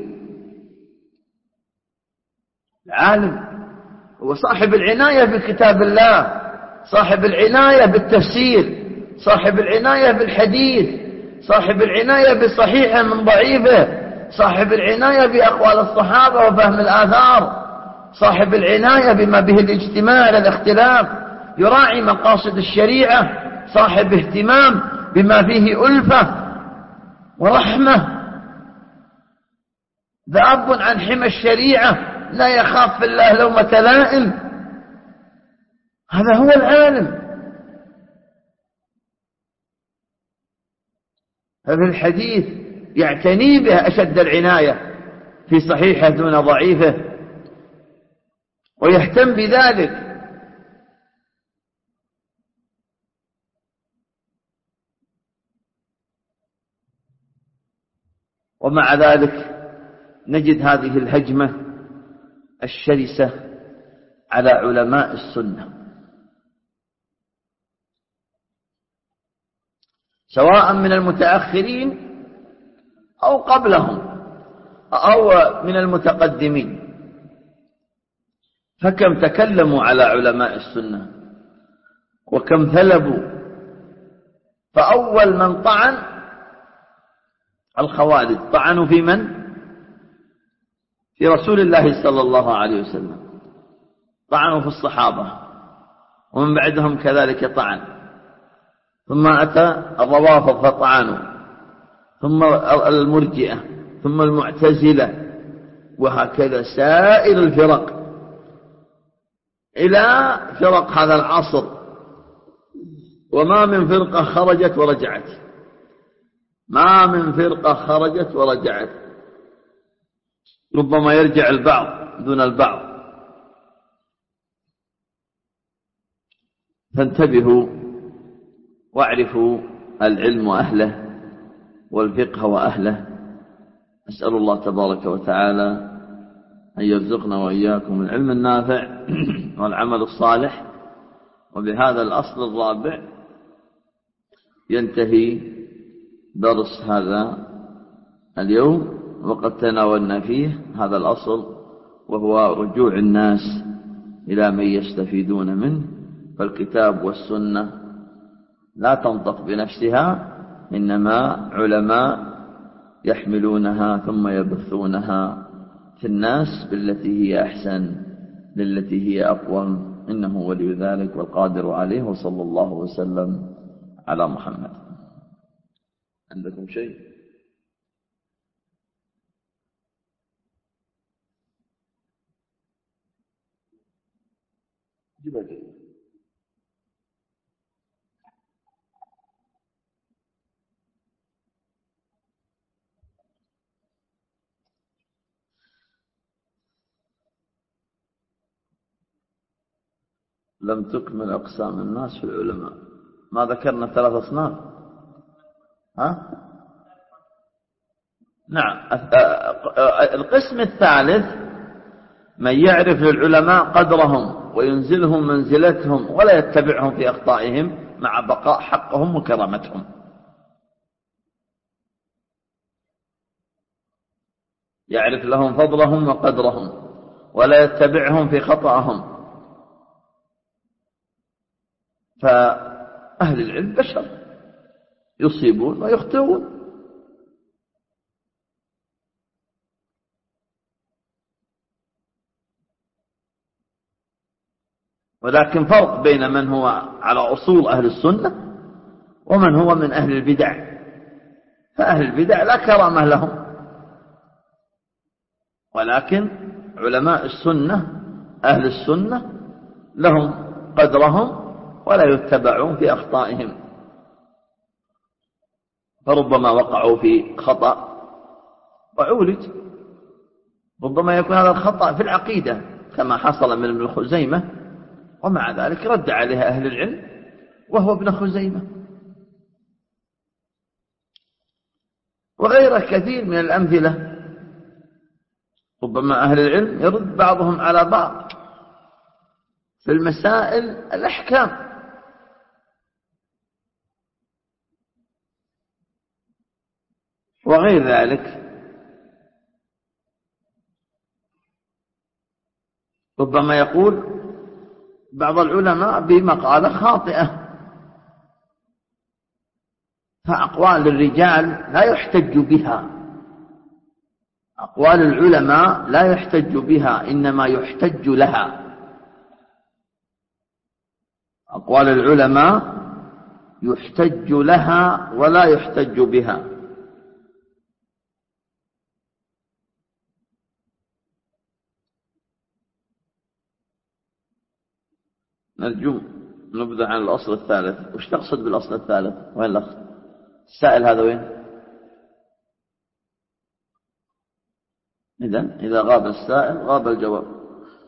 Speaker 2: العالم هو صاحب العناية بكتاب الله، صاحب العناية بالتفسير، صاحب العناية بالحديث، صاحب العناية بصحيحه من ضعيفه، صاحب العناية بأقوال الصحابة وفهم الآثار، صاحب العناية بما به الاجتماع على الاختلاف، يراعي مقاصد الشريعة، صاحب اهتمام بما فيه ألفة ورحمة، ذاب عن حمى الشريعة، لا يخاف في الله لومة لائم. هذا هو العالم. ففي الحديث يعتني به أشد العناية في صحيحه دون ضعيفه، ويهتم بذلك. ومع ذلك نجد هذه الهجمة الشرسة على علماء السنة، سواء من المتأخرين أو قبلهم أو من المتقدمين. فكم تكلموا على علماء السنة وكم ثلبوا. فأول من طعن الخوارج، طعنوا في من؟ في رسول الله صلى الله عليه وسلم، طعنوا في الصحابة، ومن بعدهم كذلك طعن. ثم أتى الروافض فطعنوا، ثم المرجئة، ثم المعتزلة، وهكذا سائر الفرق إلى فرق هذا العصر. وما من فرقة خرجت ورجعت، ما من فرقة خرجت ورجعت، ربما يرجع البعض دون البعض. فانتبهوا واعرفوا العلم وأهله والفقه وأهله. أسأل الله تبارك وتعالى أن يرزقنا وإياكم العلم النافع والعمل الصالح. وبهذا الأصل الرابع ينتهي درس هذا اليوم، وقد تناولنا فيه هذا الأصل، وهو رجوع الناس إلى من يستفيدون منه. فالكتاب والسنة لا تنطق بنفسها، إنما علماء يحملونها ثم يبثونها في الناس بالتي هي أحسن، للتي هي أقوم. إنه ولي ذلك والقادر عليه. وصلى الله وسلم على محمد. عندكم شيء؟ جبل. لم تكمل أقسام الناس في العلماء. ما ذكرنا ثلاث أصناف؟ ها؟ نعم. القسم الثالث من يعرف للعلماء قدرهم وينزلهم منزلتهم ولا يتبعهم في أخطائهم مع بقاء حقهم وكرامتهم. يعرف لهم فضلهم وقدرهم ولا يتبعهم في خطأهم. فأهل العلم بشر يصيبون ويخطئون، ولكن فرق بين من هو على أصول أهل السنة ومن هو من أهل البدع. فأهل البدع لا كرامة لهم، ولكن علماء السنة أهل السنة لهم قدرهم ولا يتبعون في أخطائهم، فربما وقعوا في خطأ وعولج، ربما يكون هذا الخطأ في العقيدة كما حصل من ابن خزيمة، ومع ذلك رد عليها أهل العلم وهو ابن خزيمة. وغيره كثير من الأمثلة، ربما أهل العلم يرد بعضهم على بعض في المسائل الأحكام. وغير ذلك ربما يقول بعض العلماء بمقالة خاطئة، فأقوال الرجال لا يحتج بها، أقوال العلماء لا يحتج بها، إنما يحتج لها. أقوال العلماء يحتج لها ولا يحتج بها. نرجو نبدأ عن الأصل الثالث. وش تقصد بالأصل الثالث؟ وين الأخ السائل هذا؟ وين؟ إذن إذا غاب السائل غاب الجواب.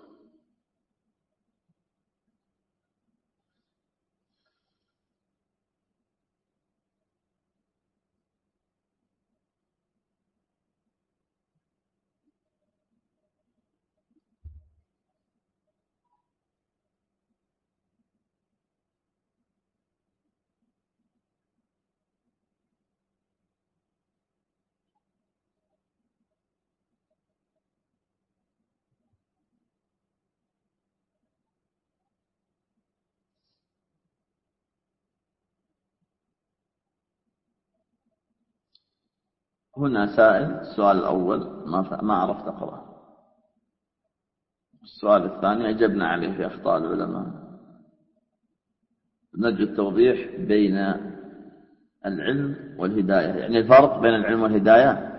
Speaker 2: هنا سائل، السؤال الأول ما ما عرفت أقرأ، السؤال الثاني أجبنا عليه في أخطاء العلماء. نرجو التوضيح بين العلم والهداية، يعني الفرق بين العلم والهداية.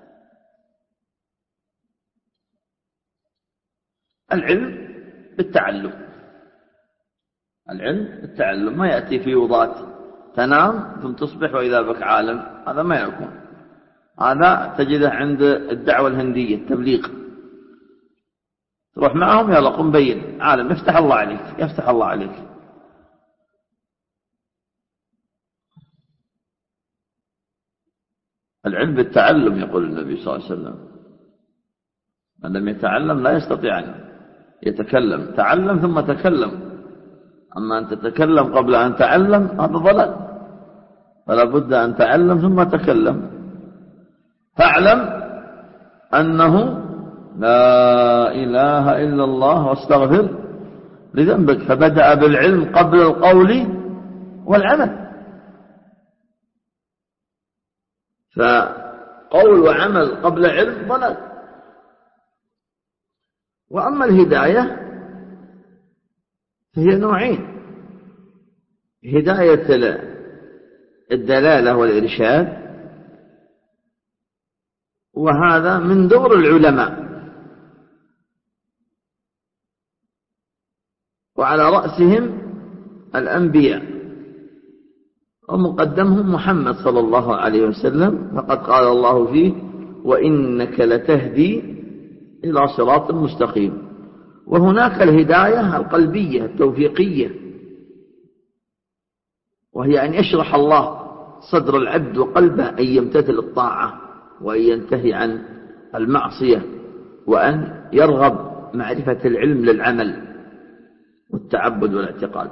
Speaker 2: العلم بالتعلم، العلم بالتعلم، ما يأتي في وضات تنام ثم تصبح وإذا بك عالم، هذا ما يكون. هذا تجده عند الدعوة الهندية التبليغ، تروح معهم يلا قم بين عالم، يفتح الله عليك يفتح الله عليك. العلم بالتعلم، يقول النبي صلى الله عليه وسلم من لم يتعلم لا يستطيع أن يتكلم، تعلم ثم تكلم، أما أن تتكلم قبل أن تعلم هذا ضلال، فلا بد أن تعلم ثم تكلم. فاعلم أنه لا إله إلا الله واستغفر لذنبك، فبدأ بالعلم قبل القول والعمل، فقول وعمل قبل علم ضلال. وأما الهداية فهي نوعين، هداية الدلالة والإرشاد، وهذا من دور العلماء، وعلى رأسهم الأنبياء، ومقدمهم محمد صلى الله عليه وسلم، فقد قال الله فيه وإنك لتهدي إلى صراط مستقيم. وهناك الهداية القلبية التوفيقية، وهي أن يشرح الله صدر العبد وقلبه أن يمتثل الطاعة وأن ينتهي عن المعصية، وأن يرغب معرفة العلم للعمل والتعبد والاعتقاد.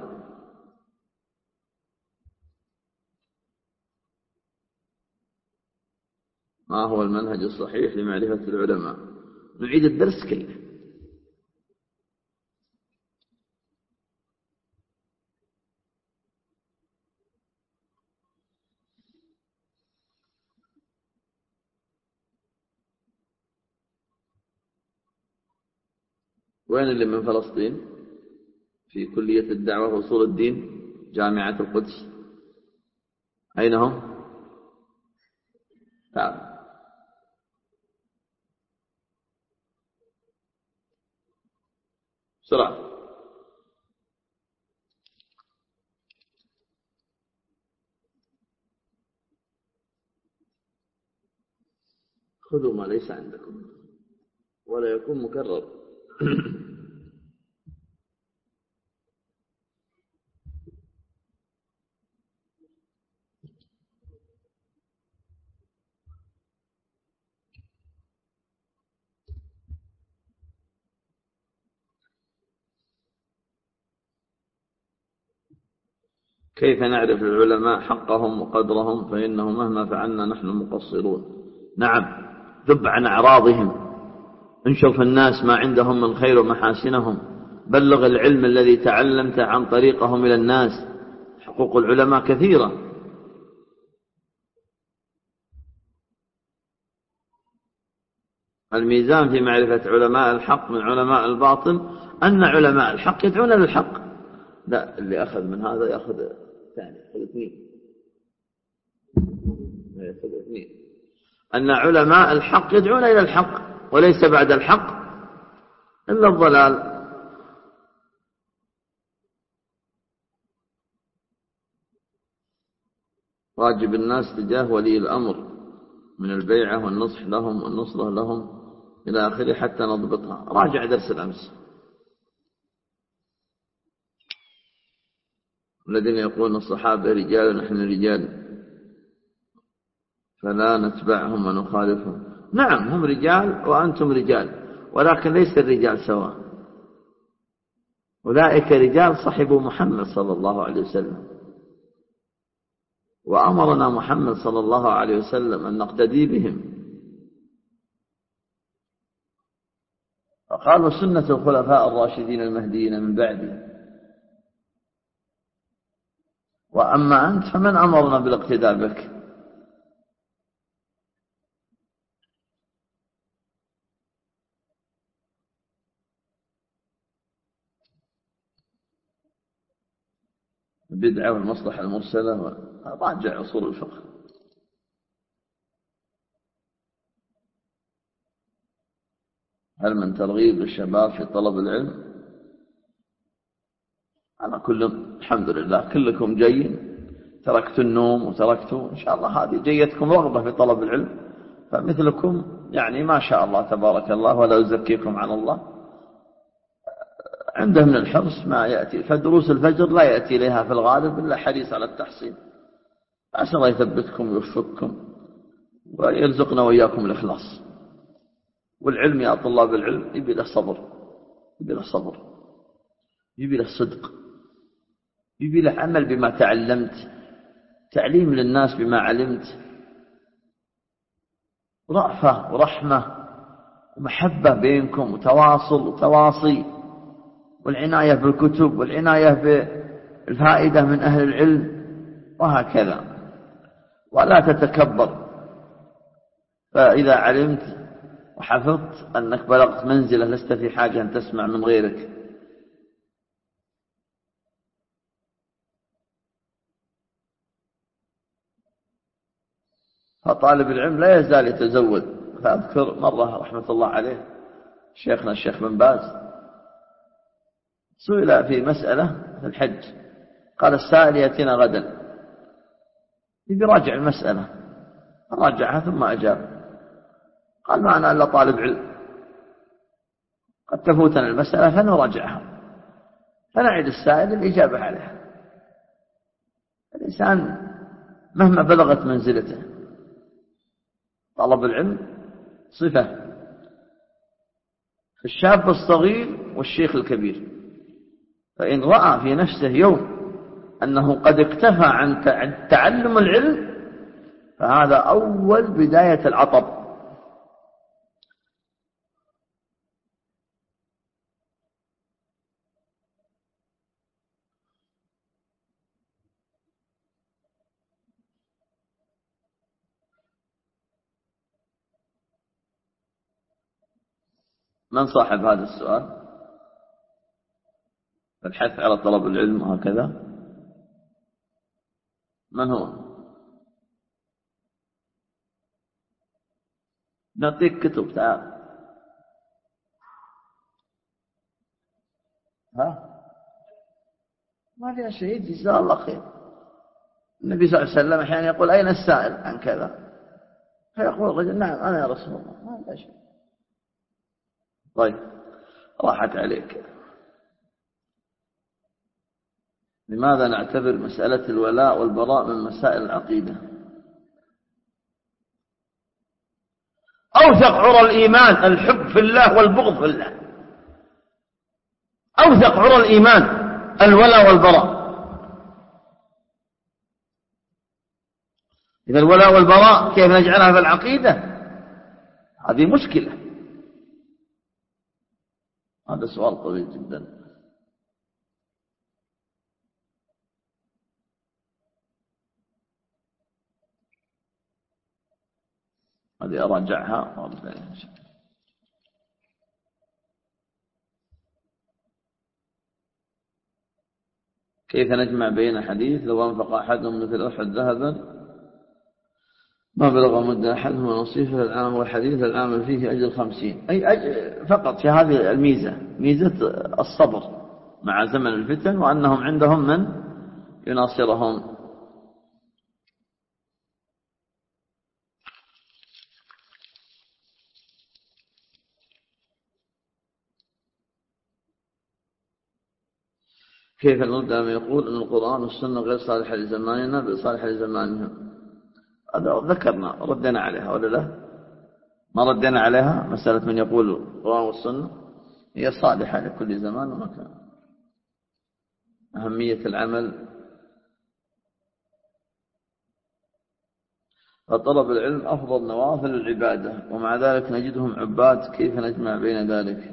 Speaker 2: ما هو المنهج الصحيح لمعرفة العلماء؟ نعيد الدرس كيف؟ وين اللي من فلسطين؟ في كلية الدعوة وأصول الدين جامعة القدس. أين هم؟ تعال. بسرعة. خذوا ما ليس عندكم ولا يكون مكرر. كيف نعرف العلماء حقهم وقدرهم فإنه مهما فعلنا نحن مقصرون؟ نعم، ذب عن أعراضهم، انشر الناس ما عندهم من خير ومحاسنهم، بلغ العلم الذي تعلمت عن طريقهم إلى الناس. حقوق العلماء كثيرة. الميزان في معرفة علماء الحق من علماء الباطل أن علماء الحق يدعون للحق. لا، اللي أخذ من هذا يأخذ ثاني، يأخذ اثنين، يأخذ اثنين. أن علماء الحق يدعون إلى الحق وليس بعد الحق إلا الضلال. واجب الناس تجاه ولي الأمر من البيعة والنصح لهم والنصرة لهم إلى آخره حتى نضبطها. راجع درس الأمس. الذين يقولون الصحابة رجال ونحن رجال فلا نتبعهم ونخالفهم. نعم، هم رجال وأنتم رجال، ولكن ليس الرجال سواء. أولئك رجال صحبوا محمد صلى الله عليه وسلم، وأمرنا محمد صلى الله عليه وسلم أن نقتدي بهم. فقالوا سنة الخلفاء الراشدين المهديين من بعدي. وأما أنت فمن أمرنا بالاقتداء بك؟ البدعة والمصلحة المرسلة. راجع أصول الفقه. هل من ترغيب للشباب في طلب العلم؟ أنا كل الحمد لله كلكم جايين، تركتوا النوم وتركتوا إن شاء الله هذه جيتكم رغبة في طلب العلم، فمثلكم يعني ما شاء الله تبارك الله ولا أزكيكم على الله عنده من الحرص ما يأتي. فدروس الفجر لا يأتي إليها في الغالب إلا حريص على التحصيل. أسأل الله يثبتكم ويوفقكم ويرزقنا وإياكم الإخلاص. والعلم يا طلاب العلم يبي له صبر، يبي له صبر، يبي له صدق، يبي له عمل بما تعلمت، تعليم للناس بما علمت، رأفة ورحمة ومحبة بينكم وتواصل وتواصي، والعناية بالكتب والعناية بالفائدة من أهل العلم وهكذا. ولا تتكبر، فإذا علمت وحفظت أنك بلغت منزلة لست في حاجة أن تسمع من غيرك. فطالب العلم لا يزال يتزود. فأذكر مرة رحمة الله عليه شيخنا الشيخ بن باز سئل في مسألة في الحج، قال السائل يأتينا غدا، يراجع المسألة، راجعها ثم أجاب. قال ما أنا إلا طالب علم، قد تفوتنا المسألة فنراجعها، فنعيد السائل الإجابة عليها. الإنسان مهما بلغت منزلته طلب العلم صفة الشاب الصغير والشيخ الكبير. فإن رأى في نفسه يوم أنه قد اكتفى عن تعلم العلم فهذا أول بداية العطب. من صاحب هذا السؤال؟ الحث على طلب العلم وهكذا. من هو؟ نعطيك كتب، تعال. ها ما فيها شيء، جزاه الله خير. النبي صلى الله عليه وسلم أحيانا يقول أين السائل عن كذا، فيقول الرجل نعم أنا يا رسول الله، ما فيها شيء. طيب راحت عليك. لماذا نعتبر مسألة الولاء والبراء من مسائل العقيدة؟ أوثق عرى الإيمان الحب في الله والبغض في الله، أوثق عرى الإيمان الولاء والبراء. إذا الولاء والبراء كيف نجعلها في العقيدة؟ هذه مشكلة. هذا سؤال طويل جدا. هذه أراجعها. كيف نجمع بين حديث لو أنفق أحدهم مثل أحد ذهبا ما بلغ مد أحدهم ونصيفه العام، والحديث العام فيه أجر خمسين، أي أجر فقط في هذه الميزة، ميزة الصبر مع زمن الفتن، وأنهم عندهم من يناصرهم. كيف نرد لما يقول أن القرآن والسنة غير صالحة لزماننا بل صالحة لزمانهم؟ هذا ذكرنا ردنا عليها ولا لا؟ ما ردنا عليها. مسألة من يقول القرآن والسنة هي صالحة لكل زمان ومكان. أهمية العمل فطلب العلم أفضل نوافل العبادة، ومع ذلك نجدهم عباد، كيف نجمع بين ذلك؟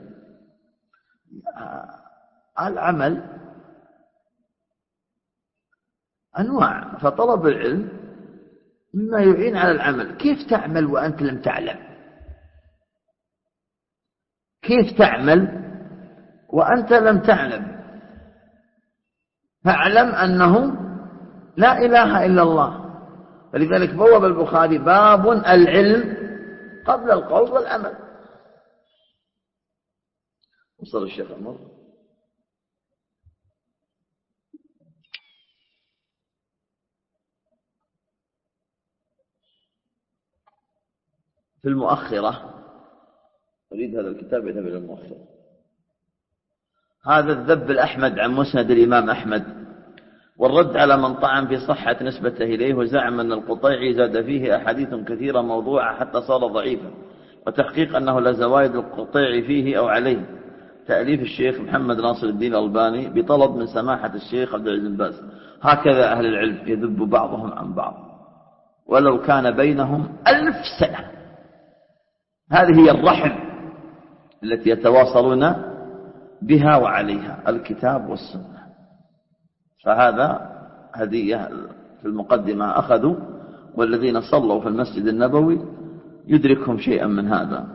Speaker 2: العمل أنواع، فطلب العلم مما يعين على العمل. كيف تعمل وأنت لم تعلم؟ كيف تعمل وأنت لم تعلم؟ فاعلم أنه لا إله إلا الله. فلذلك بوب البخاري باب العلم قبل القول والعمل. وصل الشيخ عمر. في المؤخرة، أريد هذا الكتاب يذهب إلى المؤخرة. هذا الذب الأحمد عن مسند الإمام أحمد، والرد على من طعن في صحة نسبته إليه وزعم أن القطيعي زاد فيه أحاديث كثيرة موضوعة حتى صار ضعيفا، وتحقيق أنه لا زوائد القطيعي فيه أو عليه. تأليف الشيخ محمد ناصر الدين الألباني بطلب من سماحة الشيخ عبد العزيز بن باز. هكذا أهل العلم يذب بعضهم عن بعض ولو كان بينهم ألف سنة. هذه هي الرحم التي يتواصلون بها وعليها، الكتاب والسنة. فهذا هدية في المقدمة أخذوا، والذين صلوا في المسجد النبوي يدركهم شيئا من هذا.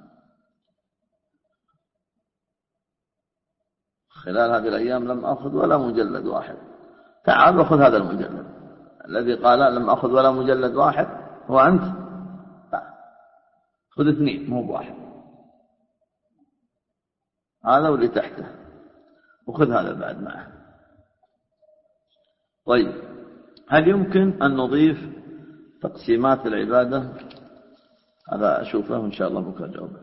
Speaker 2: خلال هذه الأيام لم أخذ ولا مجلد واحد. تعال وخذ هذا المجلد. الذي قال لم أخذ ولا مجلد واحد هو أنت. خذ اثنين مو بواحد، هذا واللي تحته، وخذ هذا بعد معه. طيب، هل يمكن أن نضيف تقسيمات العبادة؟ هذا أشوفه إن شاء الله بكرة جوابه.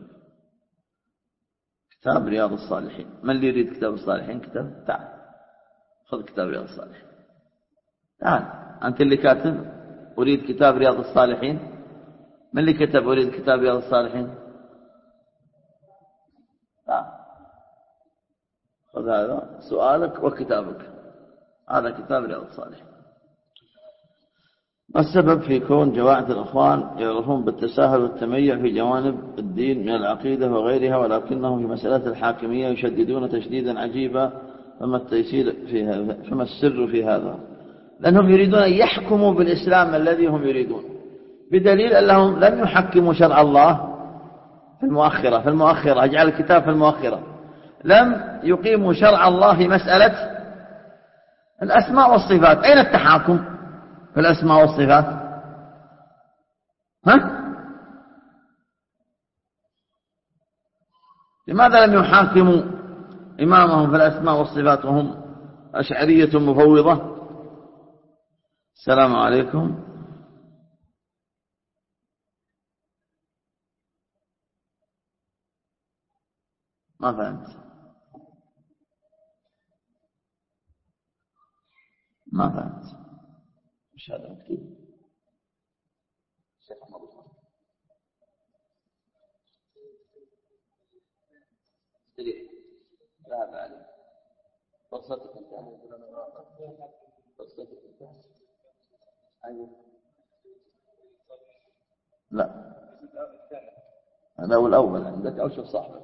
Speaker 2: كتاب رياض الصالحين، من اللي يريد كتاب الصالحين؟ كتاب، تعال خذ كتاب رياض الصالحين. تعال أنت اللي كاتب أريد كتاب رياض الصالحين. من اللي كتب أريد كتاب رياض الصالحين؟ تعال خذ هذا سؤالك وكتابك، هذا كتاب رياض الصالحين. ما السبب في كون جماعة الأخوان يعرفون بالتساهل والتميع في جوانب الدين من العقيدة وغيرها، ولكنهم في مسألة الحاكمية يشددون تشديدا عجيبا؟ فما التيسير في هذا؟ فما السر في هذا؟ لأنهم يريدون أن يحكموا بالإسلام الذي هم يريدون، بدليل أنهم لم يحكموا شرع الله في المؤخرة. في المؤخرة أجعل الكتاب في المؤخرة لم يقيموا شرع الله في مسألة الأسماء والصفات. أين التحاكم في الأسماء والصفات؟ ها؟ لماذا لم يحاكموا إمامهم في الأسماء والصفات وهم أشعرية مفوضة. السلام عليكم. ما فهمت ما فهمت مش هذا مكتوب شيخ محمد استريح لا بعد فرصتك انت فرصتك انت أيوه لا هذا هو الأول عندك أو شوف صاحبك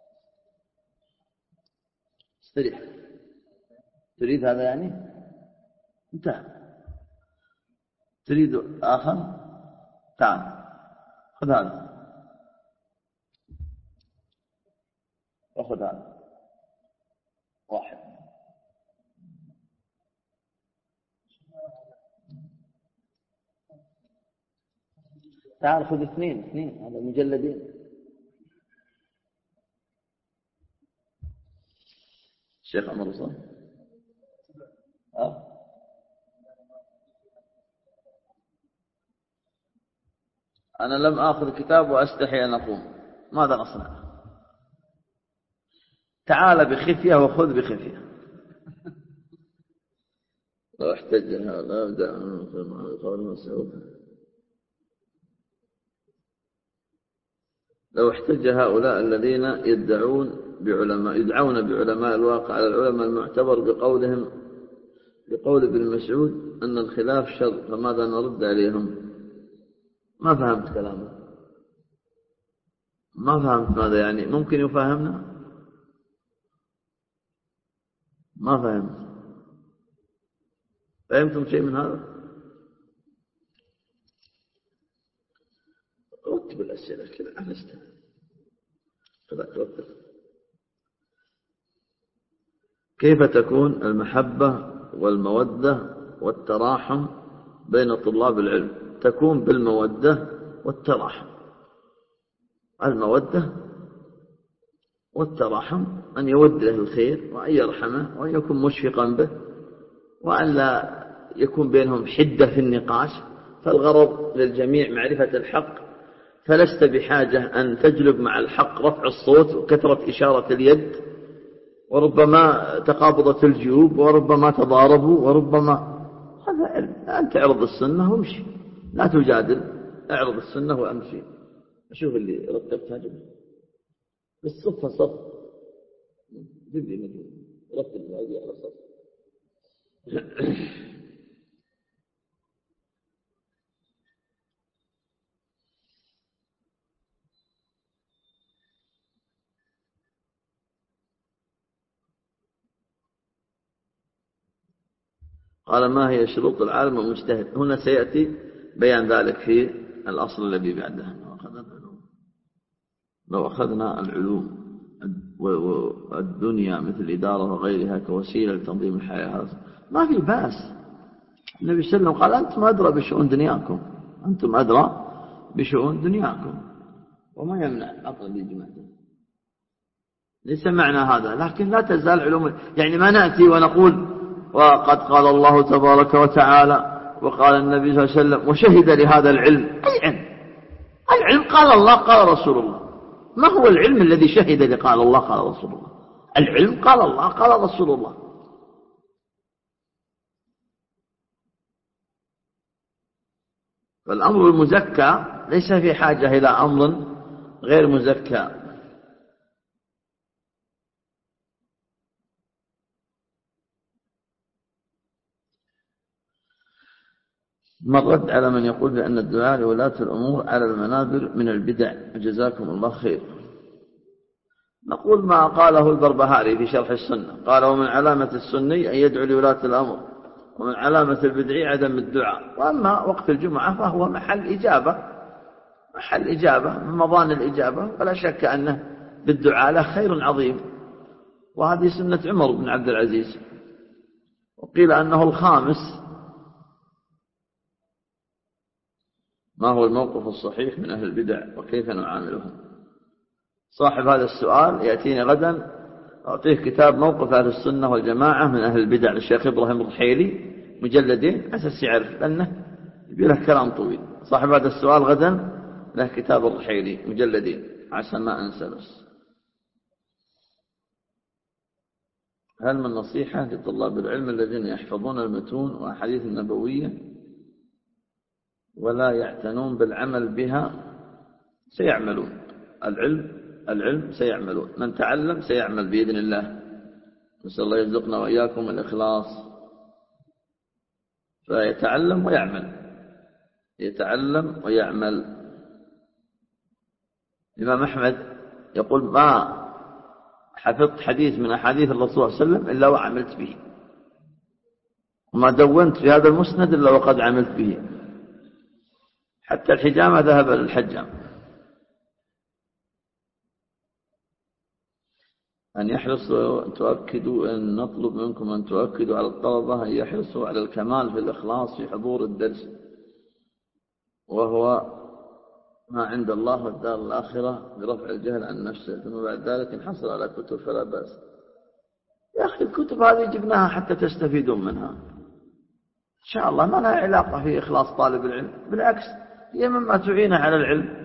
Speaker 2: استريح تريد هذا يعني انتهى تريد آخر تعال خذ هذا وخذ هذا واحد تعال خذ اثنين اثنين هذا مجلدين. الشيخ عمر وصل أه؟ أنا لم آخذ الكتاب وأستحي أن أقوم ماذا نصنع؟ تعال بخفية وخذ بخفية. لو احتج هذا أبدأ من قول مسعود لو احتج هؤلاء الذين يدعون بعلماء يدعون بعلماء الواقع على العلماء المعتبر بقولهم بقول ابن مسعود أن الخلاف شر فماذا نرد عليهم؟ ما فهمت كلامه ما فهمت ماذا يعني ممكن يفهمنا ما فهمت فهمتم شيء من هذا؟ رتب الأسئلة كذا أنست كذا رتب. كيف تكون المحبة والمودة والتراحم بين طلاب العلم؟ تكون بالمودة والتراحم. المودة والتراحم أن يود له الخير وأن يرحمه وأن يكون مشفقا به وأن لا يكون بينهم حدة في النقاش فالغرض للجميع معرفة الحق فلست بحاجة أن تجلب مع الحق رفع الصوت وكثرة إشارة اليد وربما تقابضت الجيوب وربما تضاربوا وربما هذا علم. أنت اعرض السنة وامشي لا تجادل اعرض السنة وامشي. أشوف اللي رتبت هذا بالصفة صف جيب لي مثل رتب هذه على صف. قال ما هي شروط العالم المجتهد؟ هنا سيأتي بيان ذلك في الأصل الذي بعده. لو أخذنا العلوم والدنيا مثل الإدارة وغيرها كوسيلة لتنظيم الحياة ما في بأس. النبي صلى الله عليه وسلم قال أنتم أدرى بشؤون دنياكم أنتم أدرى بشؤون دنياكم وما يمنع أقل الجماعة ليس معنى هذا. لكن لا تزال علوم يعني ما نأتي ونقول وقد قال الله تبارك وتعالى وقال النبي صلى الله عليه وسلم وشهد لهذا العلم. أي علم؟ العلم قال الله قال رسول الله. ما هو العلم الذي شهد لقال الله قال رسول الله؟ العلم قال الله قال رسول الله. فالأمر المزكى ليس في حاجة إلى أمر غير مزكى. ما الرد على من يقول بأن الدعاء لولاة الأمور على المنابر من البدع؟ جزاكم الله خير. نقول ما قاله البربهاري في شرح السنة قال ومن علامة السني أن يدعو لولاة الأمر ومن علامة البدعي عدم الدعاء. وأما وقت الجمعة فهو محل إجابة محل إجابة من مضان الإجابة ولا شك أنه بالدعاء له خير عظيم وهذه سنة عمر بن عبد العزيز. وقيل أنه الخامس. ما هو الموقف الصحيح من أهل البدع وكيف نعاملهم؟ صاحب هذا السؤال يأتيني غدا أعطيه كتاب موقف أهل السنة والجماعة من أهل البدع للشيخ إبراهيم الرحيلي مجلدين أساس يعرف، لأنه يبي له كلام طويل. صاحب هذا السؤال غدا له كتاب الرحيلي مجلدين عسى ما أنسى بس. هل من نصيحة لطلاب العلم الذين يحفظون المتون وأحاديث النبوية ولا يعتنون بالعمل بها؟ سيعملون. العلم العلم سيعملون، من تعلم سيعمل بإذن الله. نسأل الله يرزقنا وإياكم الإخلاص. فيتعلم ويعمل، يتعلم ويعمل. الإمام أحمد يقول ما حفظت حديث من أحاديث الرسول صلى الله عليه وسلم إلا وعملت به، وما دونت في هذا المسند إلا وقد عملت به. حتى الحجامة ذهب للحجام. أن يحرصوا تؤكدوا أن نطلب منكم أن تؤكدوا على الطلبة أن يحرصوا على الكمال في الإخلاص في حضور الدرس، وهو ما عند الله والدار الآخرة برفع الجهل عن نفسه، ثم بعد ذلك انحصر على كتب فلا بأس. يا أخي الكتب هذه جبناها حتى تستفيدون منها إن شاء الله، ما لها علاقة في إخلاص طالب العلم، بالعكس هي مما تعين على العلم.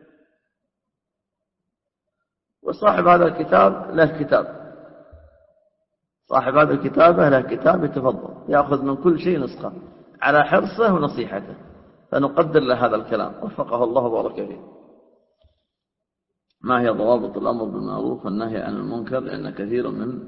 Speaker 2: وصاحب هذا الكتاب له كتاب، صاحب هذا الكتاب له كتاب يتفضل يأخذ من كل شيء نسخة على حرصه ونصيحته، فنقدر له هذا الكلام وفقه الله وبارك فيه. ما هي ضوابط الأمر بالمعروف والنهي عن المنكر؟ لأن كثيرا من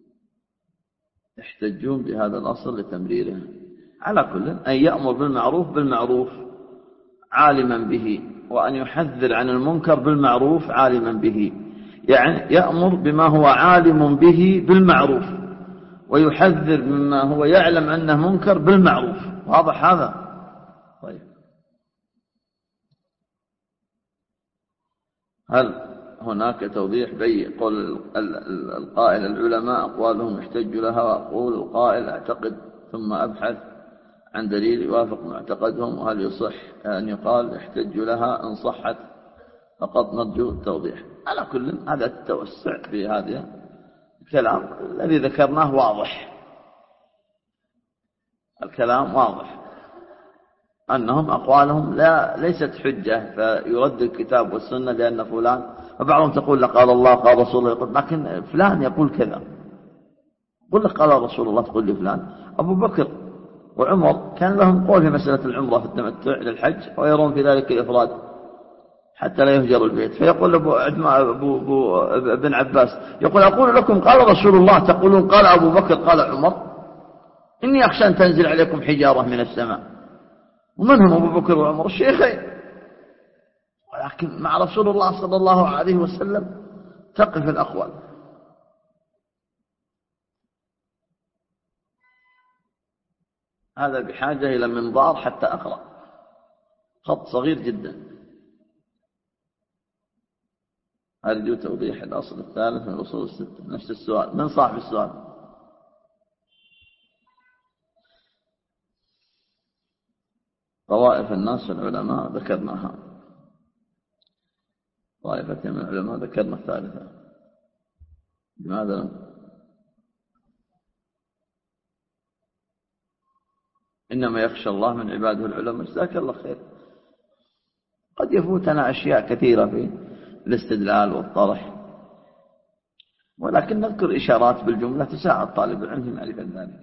Speaker 2: يحتجون بهذا الأصل لتمريره. على كل أن يأمر بالمعروف بالمعروف عالما به، وأن يحذر عن المنكر بالمعروف عالما به. يعني يأمر بما هو عالم به بالمعروف، ويحذر مما هو يعلم أنه منكر بالمعروف. واضح هذا؟ طيب، هل هناك توضيح بين قول القائل العلماء أقوالهم يحتج لها، وأقول القائل أعتقد ثم أبحث عن دليل يوافق معتقدهم؟ وهل يصح أن يقال يحتج لها إن صحت؟ فقط نرجو التوضيح. على كل هذا التوسع في هذا الكلام الذي ذكرناه واضح، الكلام واضح أنهم أقوالهم لا ليست حجة فيرد الكتاب والسنة لأن فلان، وبعضهم تقول لك قال الله قال رسول الله، يقول لكن فلان يقول كذا. قل لك قال رسول الله تقول لي فلان. أبو بكر وعمر كان لهم قول في مسألة العمرة في التمتع للحج، ويرون في ذلك الإفراد حتى لا يهجر البيت. فيقول أبو, أبو, أبو ابن عباس يقول أقول لكم قال رسول الله تقولون قال أبو بكر قال عمر، إني أخشى أن تنزل عليكم حجارة من السماء. ومن هم أبو بكر وعمر؟ الشيخين. ولكن مع رسول الله صلى الله عليه وسلم تقف الأقوال. هذا بحاجة إلى منظار حتى أقرأ، خط صغير جدا. أرجو توضيح الأصل الثالث من الأصول الستة. نفس السؤال من صاحب السؤال. طوائف الناس العلماء ذكرناها، طائفة من العلماء ذكرنا الثالثة. لماذا لم؟ إنما يخشى الله من عباده العلماء. جزاك الله خير. قد يفوتنا أشياء كثيرة في الاستدلال والطرح، ولكن نذكر إشارات بالجملة تساعد طالب العلم في معرفة ذلك.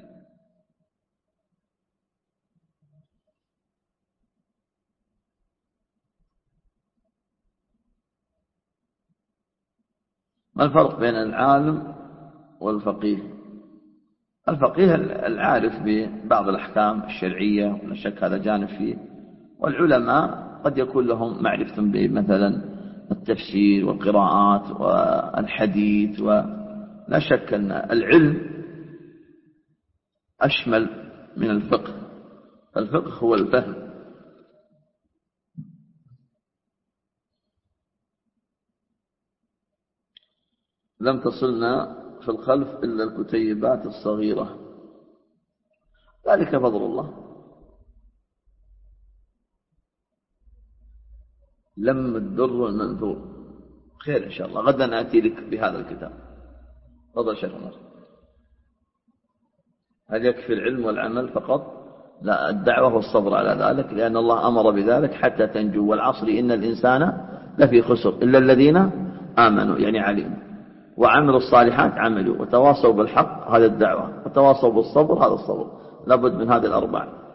Speaker 2: ما الفرق بين العالم والفقيه؟ الفقيه العارف ببعض الأحكام الشرعية ولا شك هذا جانب فيه، والعلماء قد يكون لهم معرفة بمثلا التفسير والقراءات والحديث، ولا شك أن العلم أشمل من الفقه. الفقه هو الفهم. لم تصلنا في الخلف إلا الكتيبات الصغيرة، ذلك فضل الله. لم الدر المنثور. خير إن شاء الله، غدا نأتي لك بهذا الكتاب. تفضل شيخ عمر. هل يكفي العلم والعمل فقط؟ لا، الدعوة والصبر على ذلك، لأن الله أمر بذلك حتى تنجو. والعصر إن الإنسان لفي خسر إلا الذين آمنوا، يعني علموا وعملوا الصالحات عملوا وتواصوا بالحق، هذا الدعوة، وتواصوا بالصبر، هذا الصبر. لابد من هذه الأربع.